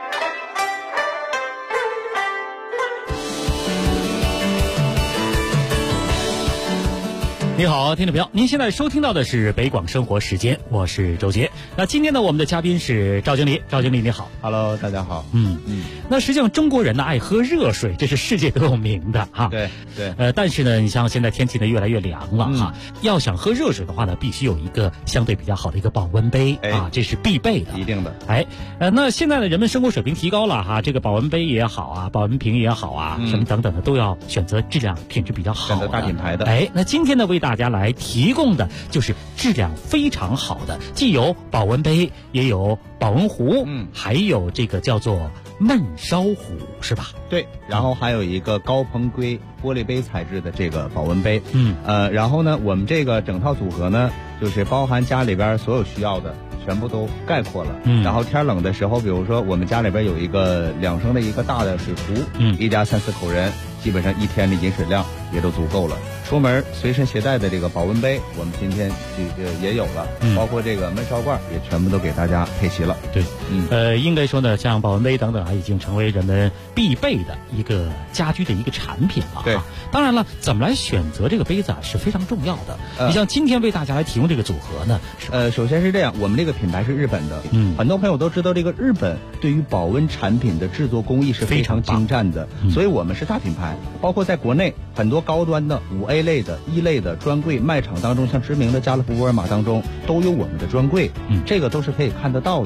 你好，听众朋友，您现在收听到的是北广生活时间，我是周杰。那今天呢，我们的嘉宾是赵经理。赵经理你好。 Hello， 大家好。 那实际上中国人呢爱喝热水，这是世界都有名的哈。 对。 但是呢，你像现在天气呢越来越凉了哈，要想喝热水的话呢，必须有一个相对比较好的一个保温杯啊，这是必备的。 一定的。 那现在呢，人们生活水平提高了哈，这个保温杯也好啊，保温瓶也好啊，什么等等的都要选择质量品质比较好的， 选择大品牌的。 那今天呢，为大家来提供的就是质量非常好的，既有保温杯，也有保温壶，还有这个叫做焖烧壶，是吧？ 对，然后还有一个高硼硅玻璃杯材质的这个保温杯，然后呢，我们这个整套组合呢，就是包含家里边所有需要的，全部都概括了。然后天冷的时候，比如说我们家里边有一个2升的一个大的水壶，一家3、4口人，基本上1天的饮水量也都足够了。出门随身携带的这个保温杯，我们今天也有了，包括这个焖烧罐也全部都给大家配齐了。 对，应该说呢，像保温杯等等啊，已经成为人们必备的一个家居的一个产品了。 对， 当然了，怎么来选择这个杯子啊是非常重要的。你像今天为大家来提供这个组合呢， 首先是这样，我们这个品牌是日本的，很多朋友都知道这个日本对于保温产品的制作工艺是非常精湛的，所以我们是大品牌，包括在国内很多高端的5A类的1类的专柜卖场当中，像知名的家乐福、沃尔玛当中都有我们的专柜，这个都是可以看得到的。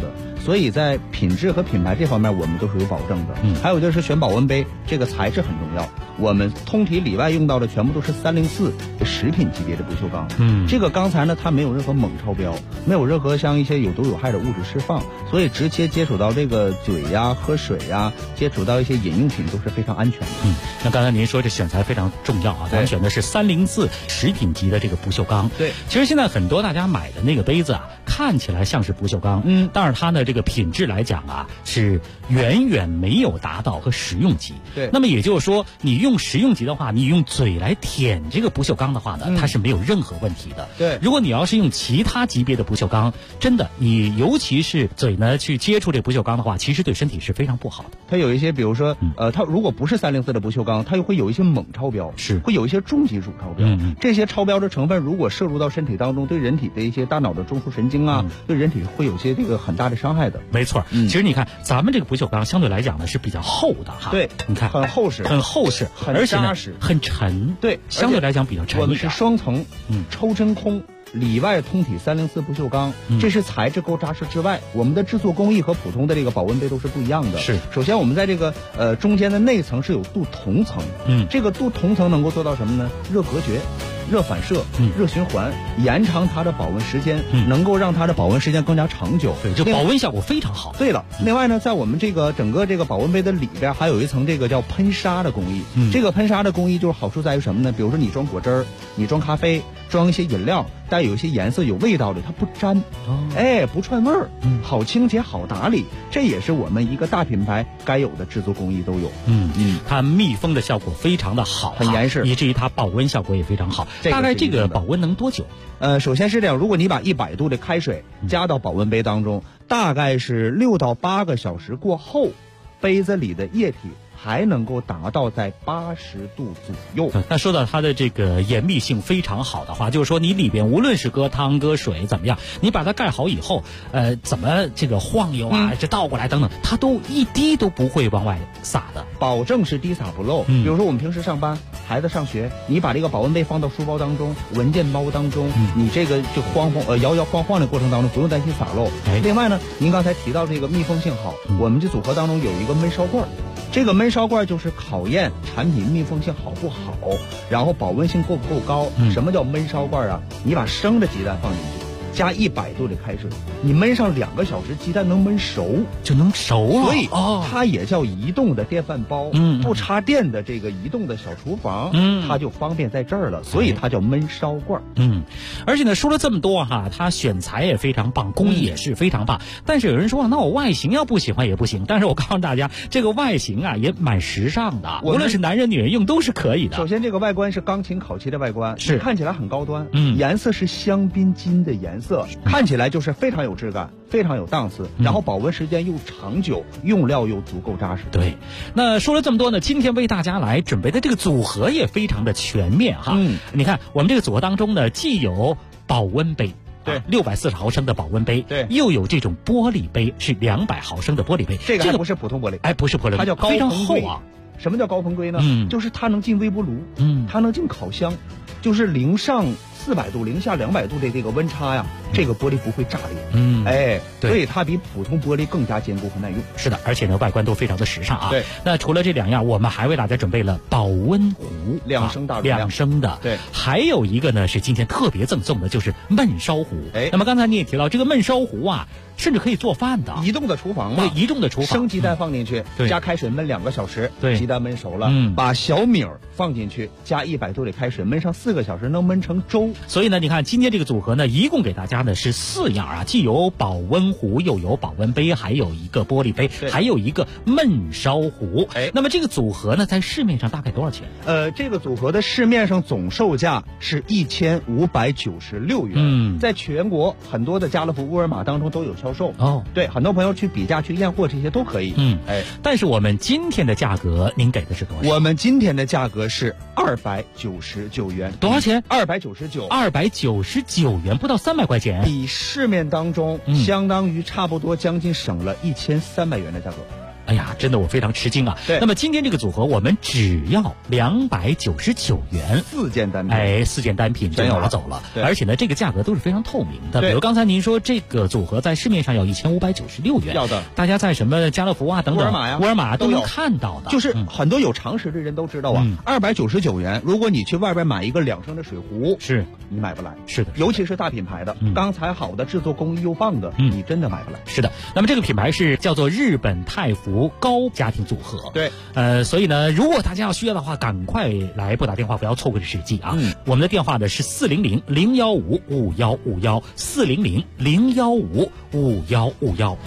所以在品质和品牌这方面我们都是有保证的。还有就是选保温杯，这个材质很重要。我们通体里外用到的全部都是304食品级别的不锈钢。这个钢材呢，它没有任何锰超标，没有任何像一些有毒有害的物质释放，所以直接接触到这个嘴呀、喝水呀，接触到一些饮用品都是非常安全的。 那刚才您说这选材非常重要啊，咱们选的是304食品级的这个不锈钢。 对， 其实现在很多大家买的那个杯子啊，看起来像是不锈钢，但是它的这个品质来讲啊，是远远没有达到和食用级。 对， 那么也就是说，你用食用级的话，你用嘴来舔这个不锈钢的话呢，它是没有任何问题的。 对， 如果你要是用其他级别的不锈钢，真的，你尤其是嘴呢去接触这不锈钢的话，其实对身体是非常不好的。 它有一些，比如说，它如果不是304的不锈钢，它又会有一些锰超标， 是会有一些重金属超标。这些超标的成分如果摄入到身体当中，对人体的一些大脑的中枢神经啊，对人体会有些这个很大的伤害的。 没错，其实你看咱们这个不锈钢相对来讲呢是比较厚的哈。 对， 你看很厚实， 很厚实， 很扎实， 很沉。 对， 相对来讲比较沉。 我们是双层，抽真空。里外通体304不锈钢，这是材质够扎实之外，我们的制作工艺和普通的这个保温杯都是不一样的。 是， 首先我们在这个中间的内层是有镀铜层，这个镀铜层能够做到什么呢？热隔绝、热反射、热循环，延长它的保温时间，能够让它的保温时间更加长久。 对，这保温效果非常好。 对了，另外呢，在我们这个整个这个保温杯的里边还有一层这个叫喷砂的工艺。这个喷砂的工艺就是好处在于什么呢？比如说你装果汁儿，你装咖啡，装一些饮料，带有一些颜色、有味道的，它不粘，不串味儿，好清洁、好打理，这也是我们一个大品牌该有的制作工艺都有。 它密封的效果非常的好， 很严实， 以至于它保温效果也非常好。大概这个保温能多久？ 首先是这样，如果你把100度的开水加到保温杯当中，大概是6到8个小时过后，杯子里的液体还能够达到在80度左右。 那说到它的这个严密性非常好的话，就是说你里边无论是搁汤搁水怎么样，你把它盖好以后，怎么这个晃悠啊，这倒过来等等，它都一滴都不会往外洒的， 保证是滴洒不漏。比如说我们平时上班，孩子上学，你把这个保温杯放到书包当中、文件包当中，你这个就摇摇晃晃的过程当中不用担心洒漏。另外呢，您刚才提到这个密封性好，我们这组合当中有一个焖烧罐。这个焖烧罐就是考验产品密封性好不好，然后保温性够不够高。什么叫焖烧罐啊？你把生的鸡蛋放进去，加100度的开水，你焖上2个小时，鸡蛋能焖熟， 就能熟了。 所以它也叫移动的电饭煲，不插电的这个移动的小厨房，它就方便在这儿了，所以它叫焖烧罐。 而且呢，说了这么多哈，它选材也非常棒，工艺也是非常棒。但是有人说，那我外形要不喜欢也不行。但是我告诉大家，这个外形啊也蛮时尚的，无论是男人女人用都是可以的。 首先，这个外观是钢琴烤漆的外观， 是看起来很高端，颜色是香槟金的颜色，看起来就是非常有质感，非常有档次，然后保温时间又长久，用料又足够扎实。 对，那说了这么多呢，今天为大家来准备的这个组合也非常的全面哈。你看我们这个组合当中呢，既有保温杯。 对 ，640毫升的保温杯， 对， 又有这种玻璃杯，是200毫升的玻璃杯。 这个还不是普通玻璃， 不是玻璃杯， 它叫高非常硼硅厚啊。 什么叫高硼硅呢？就是它能进微波炉，它能进烤箱，就是零上400度、零下200度的这个温差呀，这个玻璃不会炸裂。 对， 所以它比普通玻璃更加坚固和耐用。 是的，而且呢，外观都非常的时尚啊。 对， 那除了这2样，我们还为大家准备了保温壶 ，2升大容量 ，2升的。 对， 还有一个呢是今天特别赠送的，就是焖烧壶。那么刚才你也提到这个焖烧壶啊，甚至可以做饭的， 移动的厨房嘛， 移动的厨房， 生鸡蛋放进去，加开水焖2个小时，鸡蛋焖熟了，把小米儿放进去，加100度的开水焖上4个小时，能焖成粥。 所以呢，你看今天这个组合呢，一共给大家呢是4样啊，既有保温壶，又有保温杯，还有一个玻璃杯，还有一个焖烧壶。那么这个组合呢，在市面上大概多少钱？ 这个组合的市面上总售价是1596元。在全国很多的家乐福、沃尔玛当中都有销售。对，很多朋友去比价、去验货，这些都可以。 但是我们今天的价格，您给的是多少？ 我们今天的价格是299元。 多少钱 ？299 元，不到300块钱， 比市面当中相当于差不多将近省了1300元的价格。 哎呀，真的我非常吃惊啊！对，那么今天这个组合我们只要299元 ，4件单品， 哎，4件单品就拿走了，而且呢，这个价格都是非常透明的。比如刚才您说这个组合在市面上要1596元， 要的， 大家在什么家乐福啊等等、沃尔玛都能看到的。 就是很多有常识的人都知道啊，299元，如果你去外边买一个2升的水壶， 是你买不来， 是的， 尤其是大品牌的，钢材好的，制作工艺又棒的，你真的买不来。 是的，那么这个品牌是叫做日本太福高家庭组合。 对， 所以呢，如果大家要需要的话，赶快来拨打电话，不要错过这时机啊！我们的电话呢是400-015-5151，400-015-5151。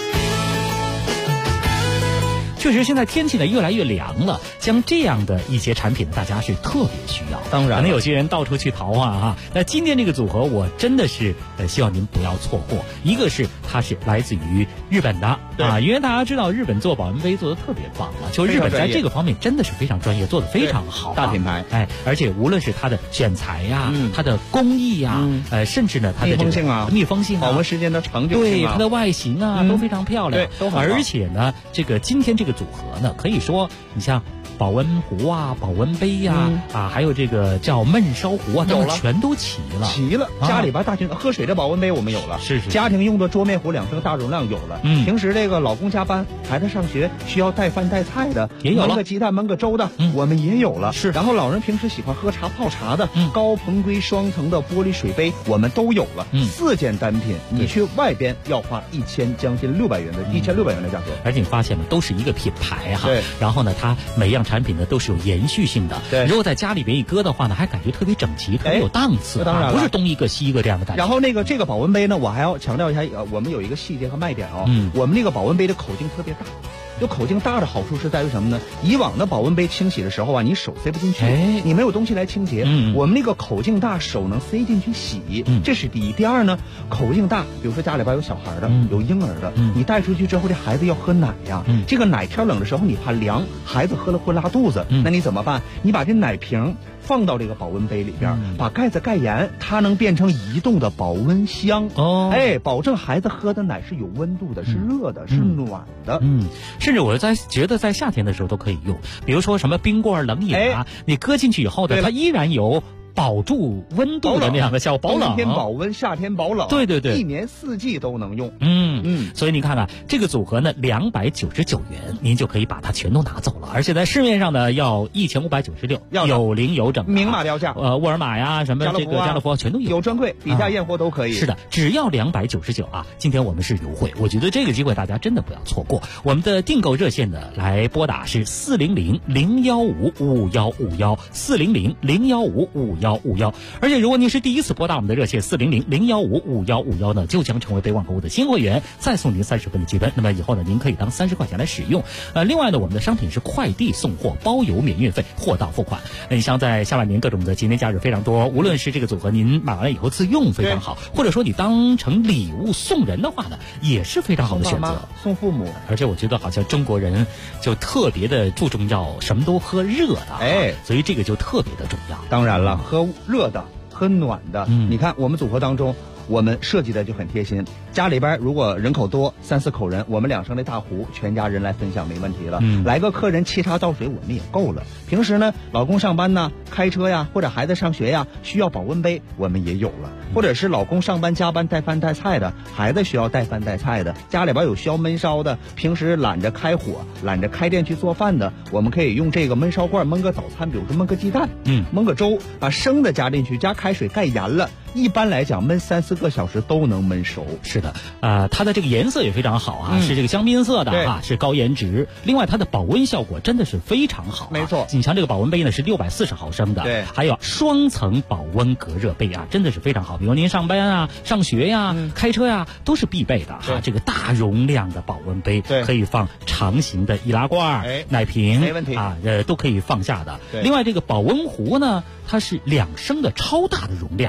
确实，现在天气呢越来越凉了，像这样的一些产品，大家是特别需要。 当然， 可能有些人到处去淘啊。那今天这个组合，我真的是希望您不要错过。一个是它是来自于日本的啊，因为大家知道日本做保温杯做的特别棒了，就日本在这个方面真的是非常专业，做的非常好， 大品牌。 哎，而且无论是它的选材呀，它的工艺呀，甚至呢它的这个密封性啊， 保温时间的长久性对它的外形啊都非常漂亮， 对，都很好。 而且呢，这个今天这个组合呢，可以说你像保温壶啊、保温杯呀还有这个叫焖烧壶啊， 有了， 全都齐了。 家里边大型喝水的保温杯我们有了， 是。 家庭用的桌面壶2升大容量有了。平时这个老公加班，孩子上学需要带饭带菜的， 也有了。 焖个鸡蛋、焖个粥的，我们也有了。 是。 然后老人平时喜欢喝茶泡茶的，高硼硅双层的玻璃水杯我们都有了。4件单品，你去外边要花将近1600元的1600元的价格。 而且你发现了，都是一个品牌哈。 对。 然后呢，它每样产品呢都是有延续性的。 对。 如果在家里边一搁的话呢，还感觉特别整齐，特别有档次。 当然不是东一个西一个这样的感觉。 然后这个保温杯呢，我还要强调一下，我们有一个细节和卖点我们那个保温杯的口径特别大。就口径大的好处是在于什么呢？以往的保温杯清洗的时候啊，你手塞不进去，你没有东西来清洁。我们那个口径大，手能塞进去洗，这是第一。第二呢，口径大，比如说家里边有小孩的，有婴儿的，你带出去之后，这孩子要喝奶呀，这个奶天冷的时候你怕凉，孩子喝了会拉肚子，那你怎么办？你把这奶瓶放到这个保温杯里边，把盖子盖严，它能变成移动的保温箱。保证孩子喝的奶是有温度的，是热的，是暖的。 甚至我觉得在夏天的时候都可以用，比如说什么冰棍、冷饮啊，你搁进去以后呢，它依然有保住温度的那样的效果，保冷。 冬天保温，夏天保冷。 对， 一年四季都能用。 所以您看看这个组合呢，299元，您就可以把它全都拿走了。而且在市面上呢，要1596，有零有整， 明码标价。 沃尔玛呀，什么这个家乐福全都有， 有专柜，比价验货都可以。 是的，只要299啊！今天我们是优惠，我觉得这个机会大家真的不要错过。我们的订购热线呢，来拨打是400-015-5151，400-015-5151。而且如果您是第一次拨打我们的热线400-015-5151呢，就将成为北广购物的新会员，再送您30分的积分。那么以后呢，您可以当30块钱来使用。另外呢，我们的商品是快递送货，包邮免运费，货到付款。你像在下半年各种的节年假日非常多，无论是这个组合您买完了以后自用非常好，或者说你当成礼物送人的话呢，也是非常好的选择。 送父母。 而且我觉得好像中国人就特别的注重要什么都喝热的，所以这个就特别的重要。 当然了，喝热的，喝暖的。你看我们组合当中，我们设计的就很贴心。家里边如果人口多，3、4口人，我们2升的大壶，全家人来分享没问题了。来个客人沏茶倒水，我们也够了。平时呢，老公上班呢，开车呀，或者孩子上学呀，需要保温杯，我们也有了。或者是老公上班加班带饭带菜的，孩子需要带饭带菜的，家里边有需要焖烧的，平时懒着开火、懒着开店去做饭的，我们可以用这个焖烧罐焖个早餐，比如说焖个鸡蛋，焖个粥，把生的加进去，加开水盖严了。一般来讲，焖3、4个小时都能焖熟。 是的，它的这个颜色也非常好啊，是这个香槟色的啊，是高颜值。另外，它的保温效果真的是非常好。 没错， 你像这个保温杯呢是640毫升的， 对， 还有双层保温隔热杯啊，真的是非常好。比如您上班啊、上学呀、开车呀，都是必备的哈。这个大容量的保温杯，可以放长形的易拉罐、奶瓶， 没问题啊，都可以放下的。另外，这个保温壶呢，它是2升的超大的容量， 容量足够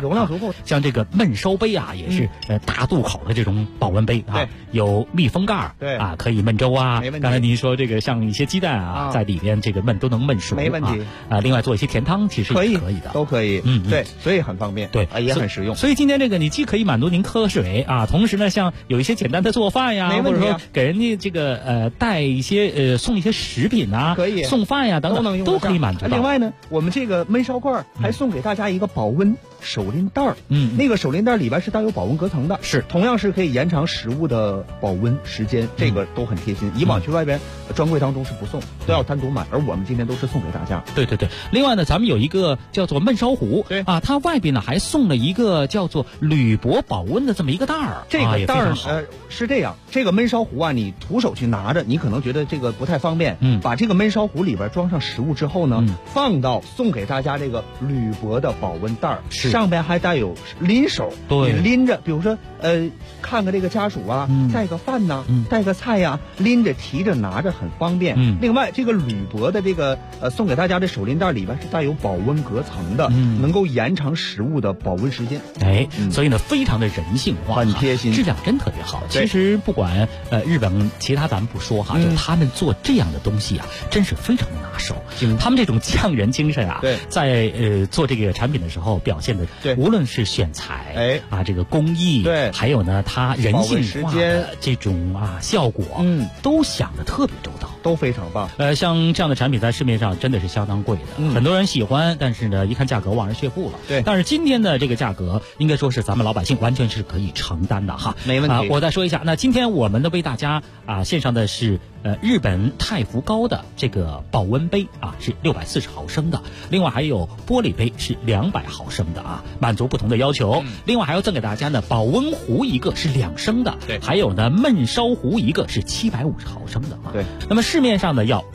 像这个焖烧杯啊，也是大渡口的这种保温杯啊，有密封盖， 对啊，可以焖粥啊。 没问题。 刚才您说这个像一些鸡蛋啊，在里边这个焖都能焖熟， 没问题啊。另外做一些甜汤其实也可以的， 都可以。对，所以很方便， 对， 也很实用。 所以今天这个你既可以满足您喝水啊，同时呢，像有一些简单的做饭呀，或者说给人家这个带一些送一些食品啊， 可以送饭呀等等，都可以满足到。 另外呢，我们这个焖烧罐还送给大家一个保温手拎袋儿，那个手拎袋里边是带有保温隔层的， 是同样是可以延长食物的保温时间，这个都很贴心。以往去外边专柜当中是不送，都要单独买，而我们今天都是送给大家。 对对对，另外呢，咱们有一个叫做焖烧壶， 对啊，它外边呢还送了一个叫做铝箔保温的这么一个袋儿， 这个袋儿是这样，这个焖烧壶啊，你徒手去拿着，你可能觉得这个不太方便，把这个焖烧壶里边装上食物之后呢，放到送给大家这个铝箔的保温袋儿，上边还带有拎手， 对， 你拎着，比如说看个这个家属啊，带个饭呐，带个菜呀，拎着提着拿着很方便。另外这个铝箔的这个送给大家的手拎袋里边是带有保温隔层的，能够延长食物的保温时间。 所以呢非常的人性化， 很贴心， 质量真特别好。其实不管日本其他咱们不说哈，就他们做这样的东西啊，真是非常的拿手。他们这种匠人精神啊，在做这个产品的时候表现的，无论是选材啊，这个工艺，还有呢它人性化的这种效果，都想得特别周到， 都非常棒。 像这样的产品在市面上真的是相当贵的，很多人喜欢，但是呢一看价格望而却步了。 对， 但是今天的这个价格应该说是咱们老百姓完全是可以承担的哈， 没问题。 我再说一下，那今天我们的为大家献上的是日本太福高的这个保温杯啊，是640毫升的，另外还有玻璃杯是200毫升的啊，满足不同的要求。另外还要赠给大家呢保温壶一个是2升的， 对， 还有呢焖烧壶一个是750毫升的啊。 对， 那么市面上呢要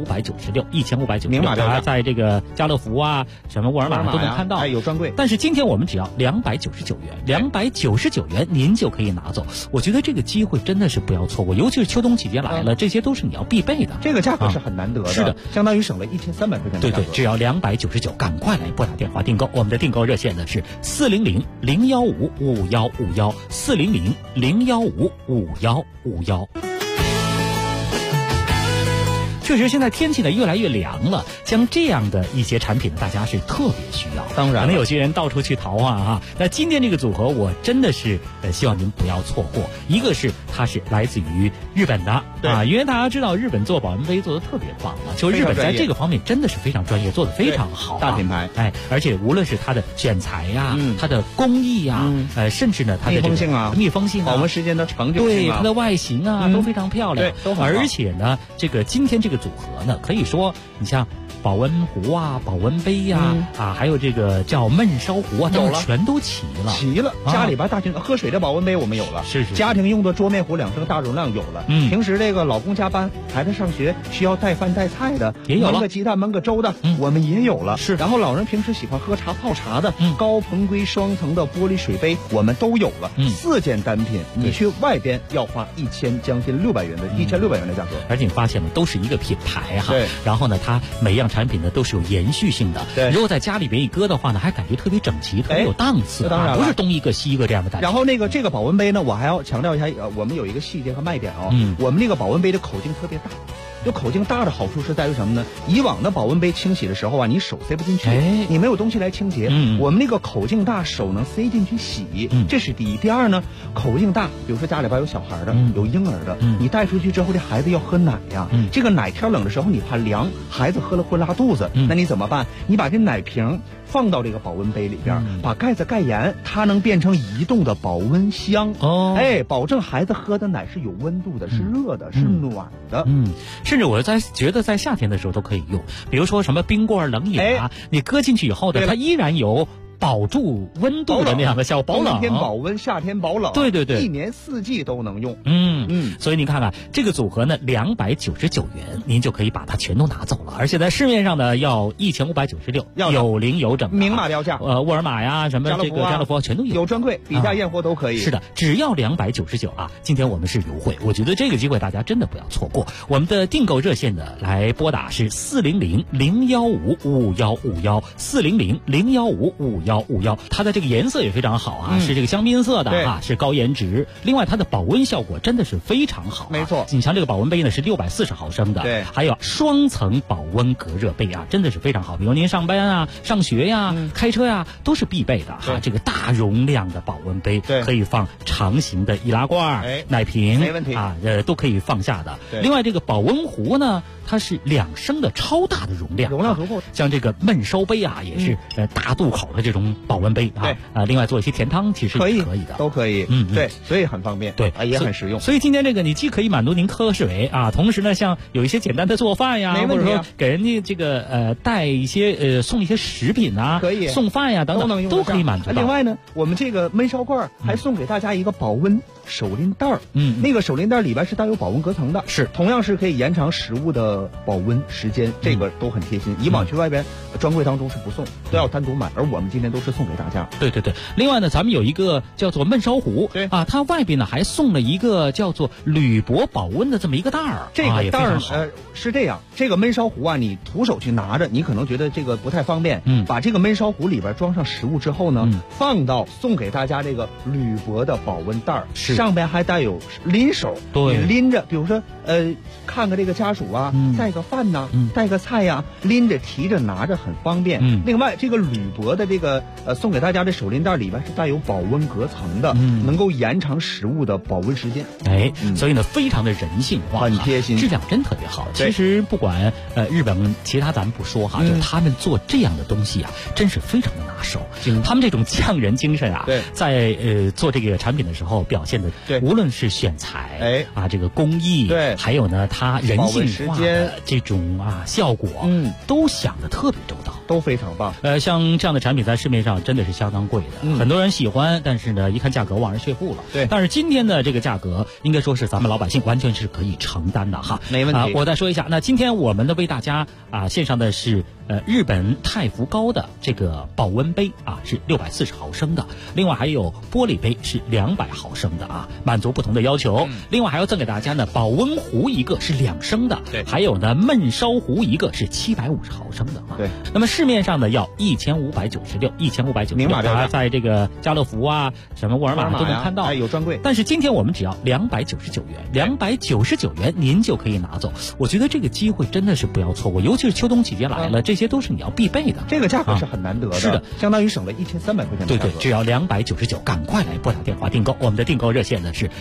1596， 明码标价， 在这个家乐福啊、什么沃尔玛都能看到， 有专柜。 但是今天我们只要299元，299元您就可以拿走。我觉得这个机会真的是不要错过，尤其是秋冬期间来了，这些都是你要必备的。 这个价格是很难得的， 是的， 相当于省了1300块钱的价格。 对，只要299，赶快来拨打电话订购。我们的订购热线呢是400-015-5151，400-015-5151。确实，现在天气呢越来越凉了，像这样的一些产品，大家是特别需要。 当然， 可能有些人到处去淘啊。那今天这个组合，我真的是希望您不要错过。一个是它是来自于日本的啊，因为大家知道日本做保温杯做的特别棒啊，就日本在这个方面真的是非常专业，做的非常好， 大品牌。 而且无论是它的选材呀，它的工艺呀，甚至呢它的密封性啊， 保温时间的长久性对它的外形啊都非常漂亮， 都很好。 而且呢，今天这个组合呢，可以说你像保温壶啊、保温杯呀还有这个叫焖烧壶啊， 有了， 全都齐了。 家里边大型喝水的保温杯我们有了， 是家庭用的桌面壶2升大容量有了。平时这个老公加班，孩子上学需要带饭带菜的， 也有了。 焖个鸡蛋、焖个粥的，我们也有了。 是， 然后老人平时喜欢喝茶泡茶的，高硼硅双层的玻璃水杯我们都有了。4件单品，你去外边要花将近1600元的价格， 而且你发现了都是一个品牌哈。 对， 然后呢，它每样产品呢都是有延续性的。 对， 如果在家里边一搁的话呢，还感觉特别整齐，特别有档次。 当然不是东一个西一个这样的感觉。 然后这个保温杯呢，我还要强调一下，我们有一个细节和卖点我们这个保温杯的口径特别大。就口径大的好处是在于什么呢？以往的保温杯清洗的时候你手塞不进去，你没有东西来清洁。我们那个口径大，手能塞进去洗，这是第一。第二呢，口径大，比如说家里边有小孩的，有婴儿的，你带出去之后，这孩子要喝奶呀，这个奶天冷的时候你怕凉，孩子喝了会拉肚子，那你怎么办？你把这奶瓶放到这个保温杯里边，把盖子盖严，它能变成移动的保温箱。保证孩子喝的奶是有温度的，是热的，是暖的。 甚至我觉得在夏天的时候都可以用，比如说什么冰棍、冷饮你搁进去以后呢，它依然有保住温度的那样的效果，保冷。 冬天保温，夏天保冷。 对， 一年4季都能用。 所以你看看这个组合呢，299元您就可以把它全都拿走了，而且在市面上呢要1596，有零有整， 明码标价。 沃尔玛呀，什么这个家乐福全都有专柜，比价验货都可以。 是的，只要299今天我们是优惠，我觉得这个机会大家真的不要错过。我们的订购热线呢来拨打是400-015-5151，400-015-5151。 5151，它的这个颜色也非常好啊，是这个香槟色的啊，是高颜值。另外，它的保温效果真的是非常好， 没错。 你像这个保温杯呢是640毫升的， 对， 还有双层保温隔热杯啊，真的是非常好。比如您上班啊、上学呀、开车呀，都是必备的哈。这个大容量的保温杯，可以放长形的易拉罐、奶瓶， 没问题啊，都可以放下的。另外，这个保温壶呢，它是2升的超大的容量， 足够。 像这个焖烧杯啊，也是大肚口的这种保温杯啊。另外做一些甜汤其实也可以的， 都可以。对，所以很方便， 对， 也很实用。 所以今天这个你既可以满足您喝水啊，同时呢，像有一些简单的做饭呀，或者说给人家这个带一些送一些食品啊， 可以送饭呀等等，都可以满足到。 另外呢，我们这个焖烧罐还送给大家一个保温手拎袋儿，那个手拎袋里边是带有保温隔层的， 是同样是可以延长食物的保温时间，这个都很贴心。以往去外边专柜当中是不送，都要单独买，而我们今天都是送给大家。 对。另外呢，咱们有一个叫做焖烧壶，它外边呢还送了一个叫做铝箔保温的这么一个袋儿。 这个袋儿是这样，这个焖烧壶啊，你徒手去拿着，你可能觉得这个不太方便。把这个焖烧壶里边装上食物之后呢，放到送给大家这个铝箔的保温袋儿，上边还带有拎手， 对， 你拎着，比如说看个这个家属啊，带个饭呐，带个菜呀，拎着提着拿着很方便。另外这个铝箔的这个送给大家的手拎袋里边是带有保温隔层的，能够延长食物的保温时间。 所以呢非常的人性化， 很贴心， 质量真特别好。其实不管日本其他咱们不说哈，就他们做这样的东西啊，真是非常的拿手。他们这种匠人精神啊，在做这个产品的时候表现的，无论是选材这个工艺，还有呢它人性化的这种效果，都想得特别周到， 都非常棒。 像这样的产品在市面上真的是相当贵的，很多人喜欢，但是呢一看价格望而却步了。但是今天的这个价格应该说是咱们老百姓完全是可以承担的哈， 没问题。 我再说一下，那今天我们的为大家献上的是日本太福高的这个保温杯是640毫升的，另外还有玻璃杯是200毫升的满足不同的要求。另外还要赠给大家呢保温壶一个是2升的，还有呢焖烧壶一个是750毫升的对。 那么市面上呢要1596，明码标价，在这个家乐福什么沃尔玛都能看到， 有专柜。 但是今天我们只要299元，299元您就可以拿走。我觉得这个机会真的是不要错过，尤其是秋冬期间来了，这些都是你要必备的。 这个价格是很难得的，是的，相当于省了1300块钱的价格。 对，只要299，赶快来拨打电话订购。我们的订购热线呢是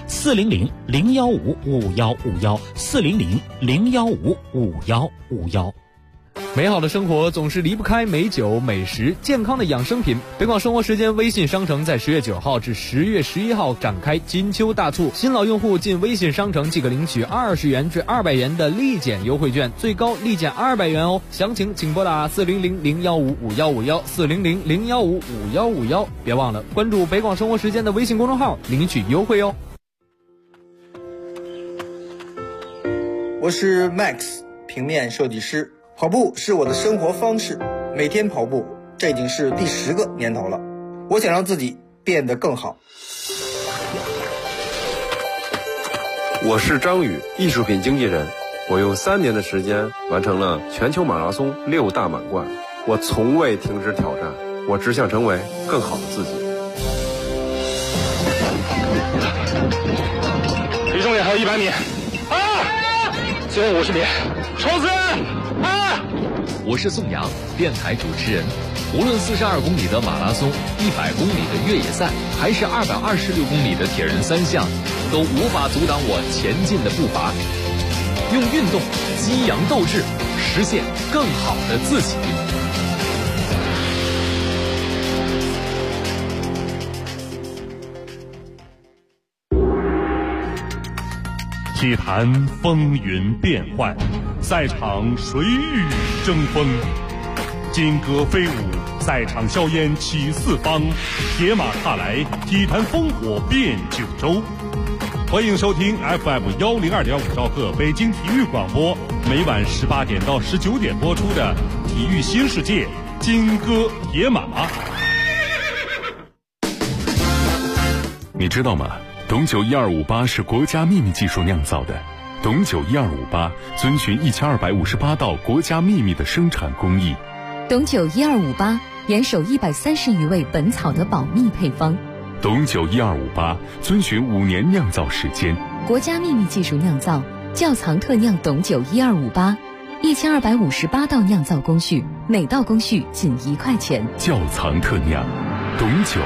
400-015-5151，400-015-5151。 美好的生活总是离不开美酒、美食、健康的养生品。北广生活时间微信商城在10月9号至10月11号展开金秋大促，新老用户进微信商城即可领取20元至200元的立减优惠券，最高立减200元哦。详情请拨打400-015-5151，400-015-5151。别忘了关注北广生活时间的微信公众号领取优惠哦。 我是 Max， 平面设计师。跑步是我的生活方式，每天跑步，这已经是第10个年头了。我想让自己变得更好。 我是张宇，艺术品经纪人。我用3年的时间完成了全球马拉松6大满贯。我从未停止挑战，我只想成为更好的自己。 离终点还有100米，最后50米，冲刺！ 我是宋阳，电台主持人。无论42公里的马拉松、100公里的越野赛，还是226公里的铁人3项，都无法阻挡我前进的步伐。用运动激扬斗志，实现更好的自己。 体坛风云变幻，赛场水雨争锋，金戈飞舞，赛场硝烟起四方，铁马踏来，体坛烽火遍九州。欢迎收听 FM102.5兆赫北京体育广播，每晚18点到19点播出的《体育新世界》金戈铁马。 你知道吗？董酒1258是国家秘密技术酿造的。董酒1258遵循1258道国家秘密的生产工艺。 董酒1258 严守130余味本草的保密配方。 董酒12588，遵循5年酿造时间， 国家秘密技术酿造，窖藏特酿董酒1258，1258道酿造工序，每道工序仅1块钱。 窖藏特酿，董酒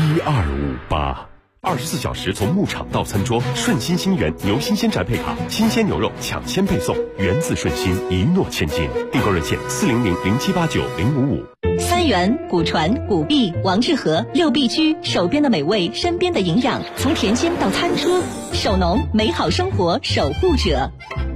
1258。24小时从牧场到餐桌，顺心新源牛新鲜宅配卡，新鲜牛肉抢先配送，源自顺心，一诺千金。订购热线40007890555。 三元、古传、古碧、王致和6必居，手边的美味，身边的营养，从田间到餐桌，守农，美好生活守护者。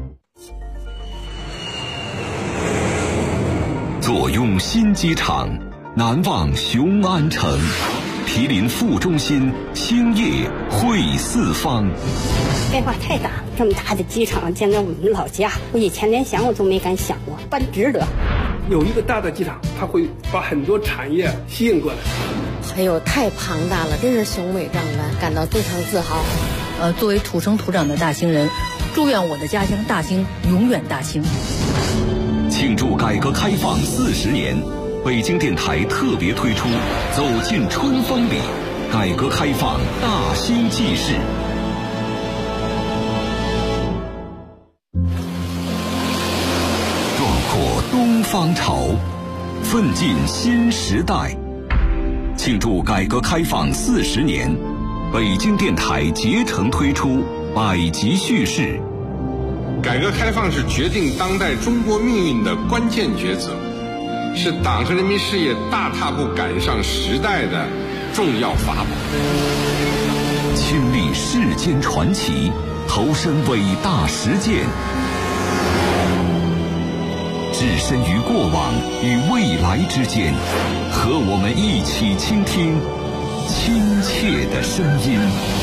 坐拥新机场，难忘雄安城。毗邻副中心，兴业汇四方。 变化太大，这么大的机场建在我们老家，我以前连想我都没敢想过，办值得。 有一个大的机场，它会把很多产业吸引过来。 还有太庞大了，真是雄伟壮观，感到非常自豪。 作为土生土长的大兴人，祝愿我的家乡大兴永远大兴。 庆祝改革开放40年。北京电台特别推出《走进春风里》，改革开放大兴纪事。壮阔东方潮，奋进新时代。庆祝改革开放40年，北京电台竭诚推出100集叙事。 改革开放是决定当代中国命运的关键抉择。是党和人民事业大踏步赶上时代的重要法宝。 亲历世间传奇，投身伟大实践，置身于过往与未来之间，和我们一起倾听亲切的声音。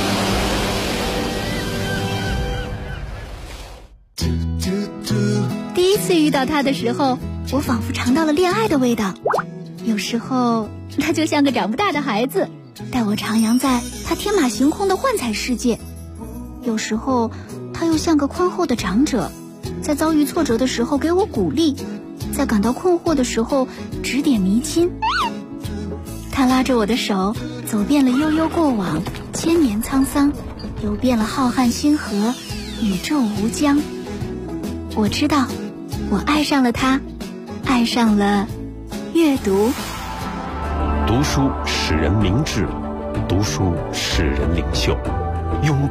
第一次遇到他的时候，我仿佛尝到了恋爱的味道。有时候他就像个长不大的孩子，带我徜徉在他天马行空的幻彩世界。有时候他又像个宽厚的长者，在遭遇挫折的时候给我鼓励，在感到困惑的时候指点迷津。他拉着我的手，走遍了悠悠过往，千年沧桑，游遍了浩瀚星河，宇宙无疆。我知道，我爱上了他，爱上了阅读。 读书使人明智，读书使人领袖。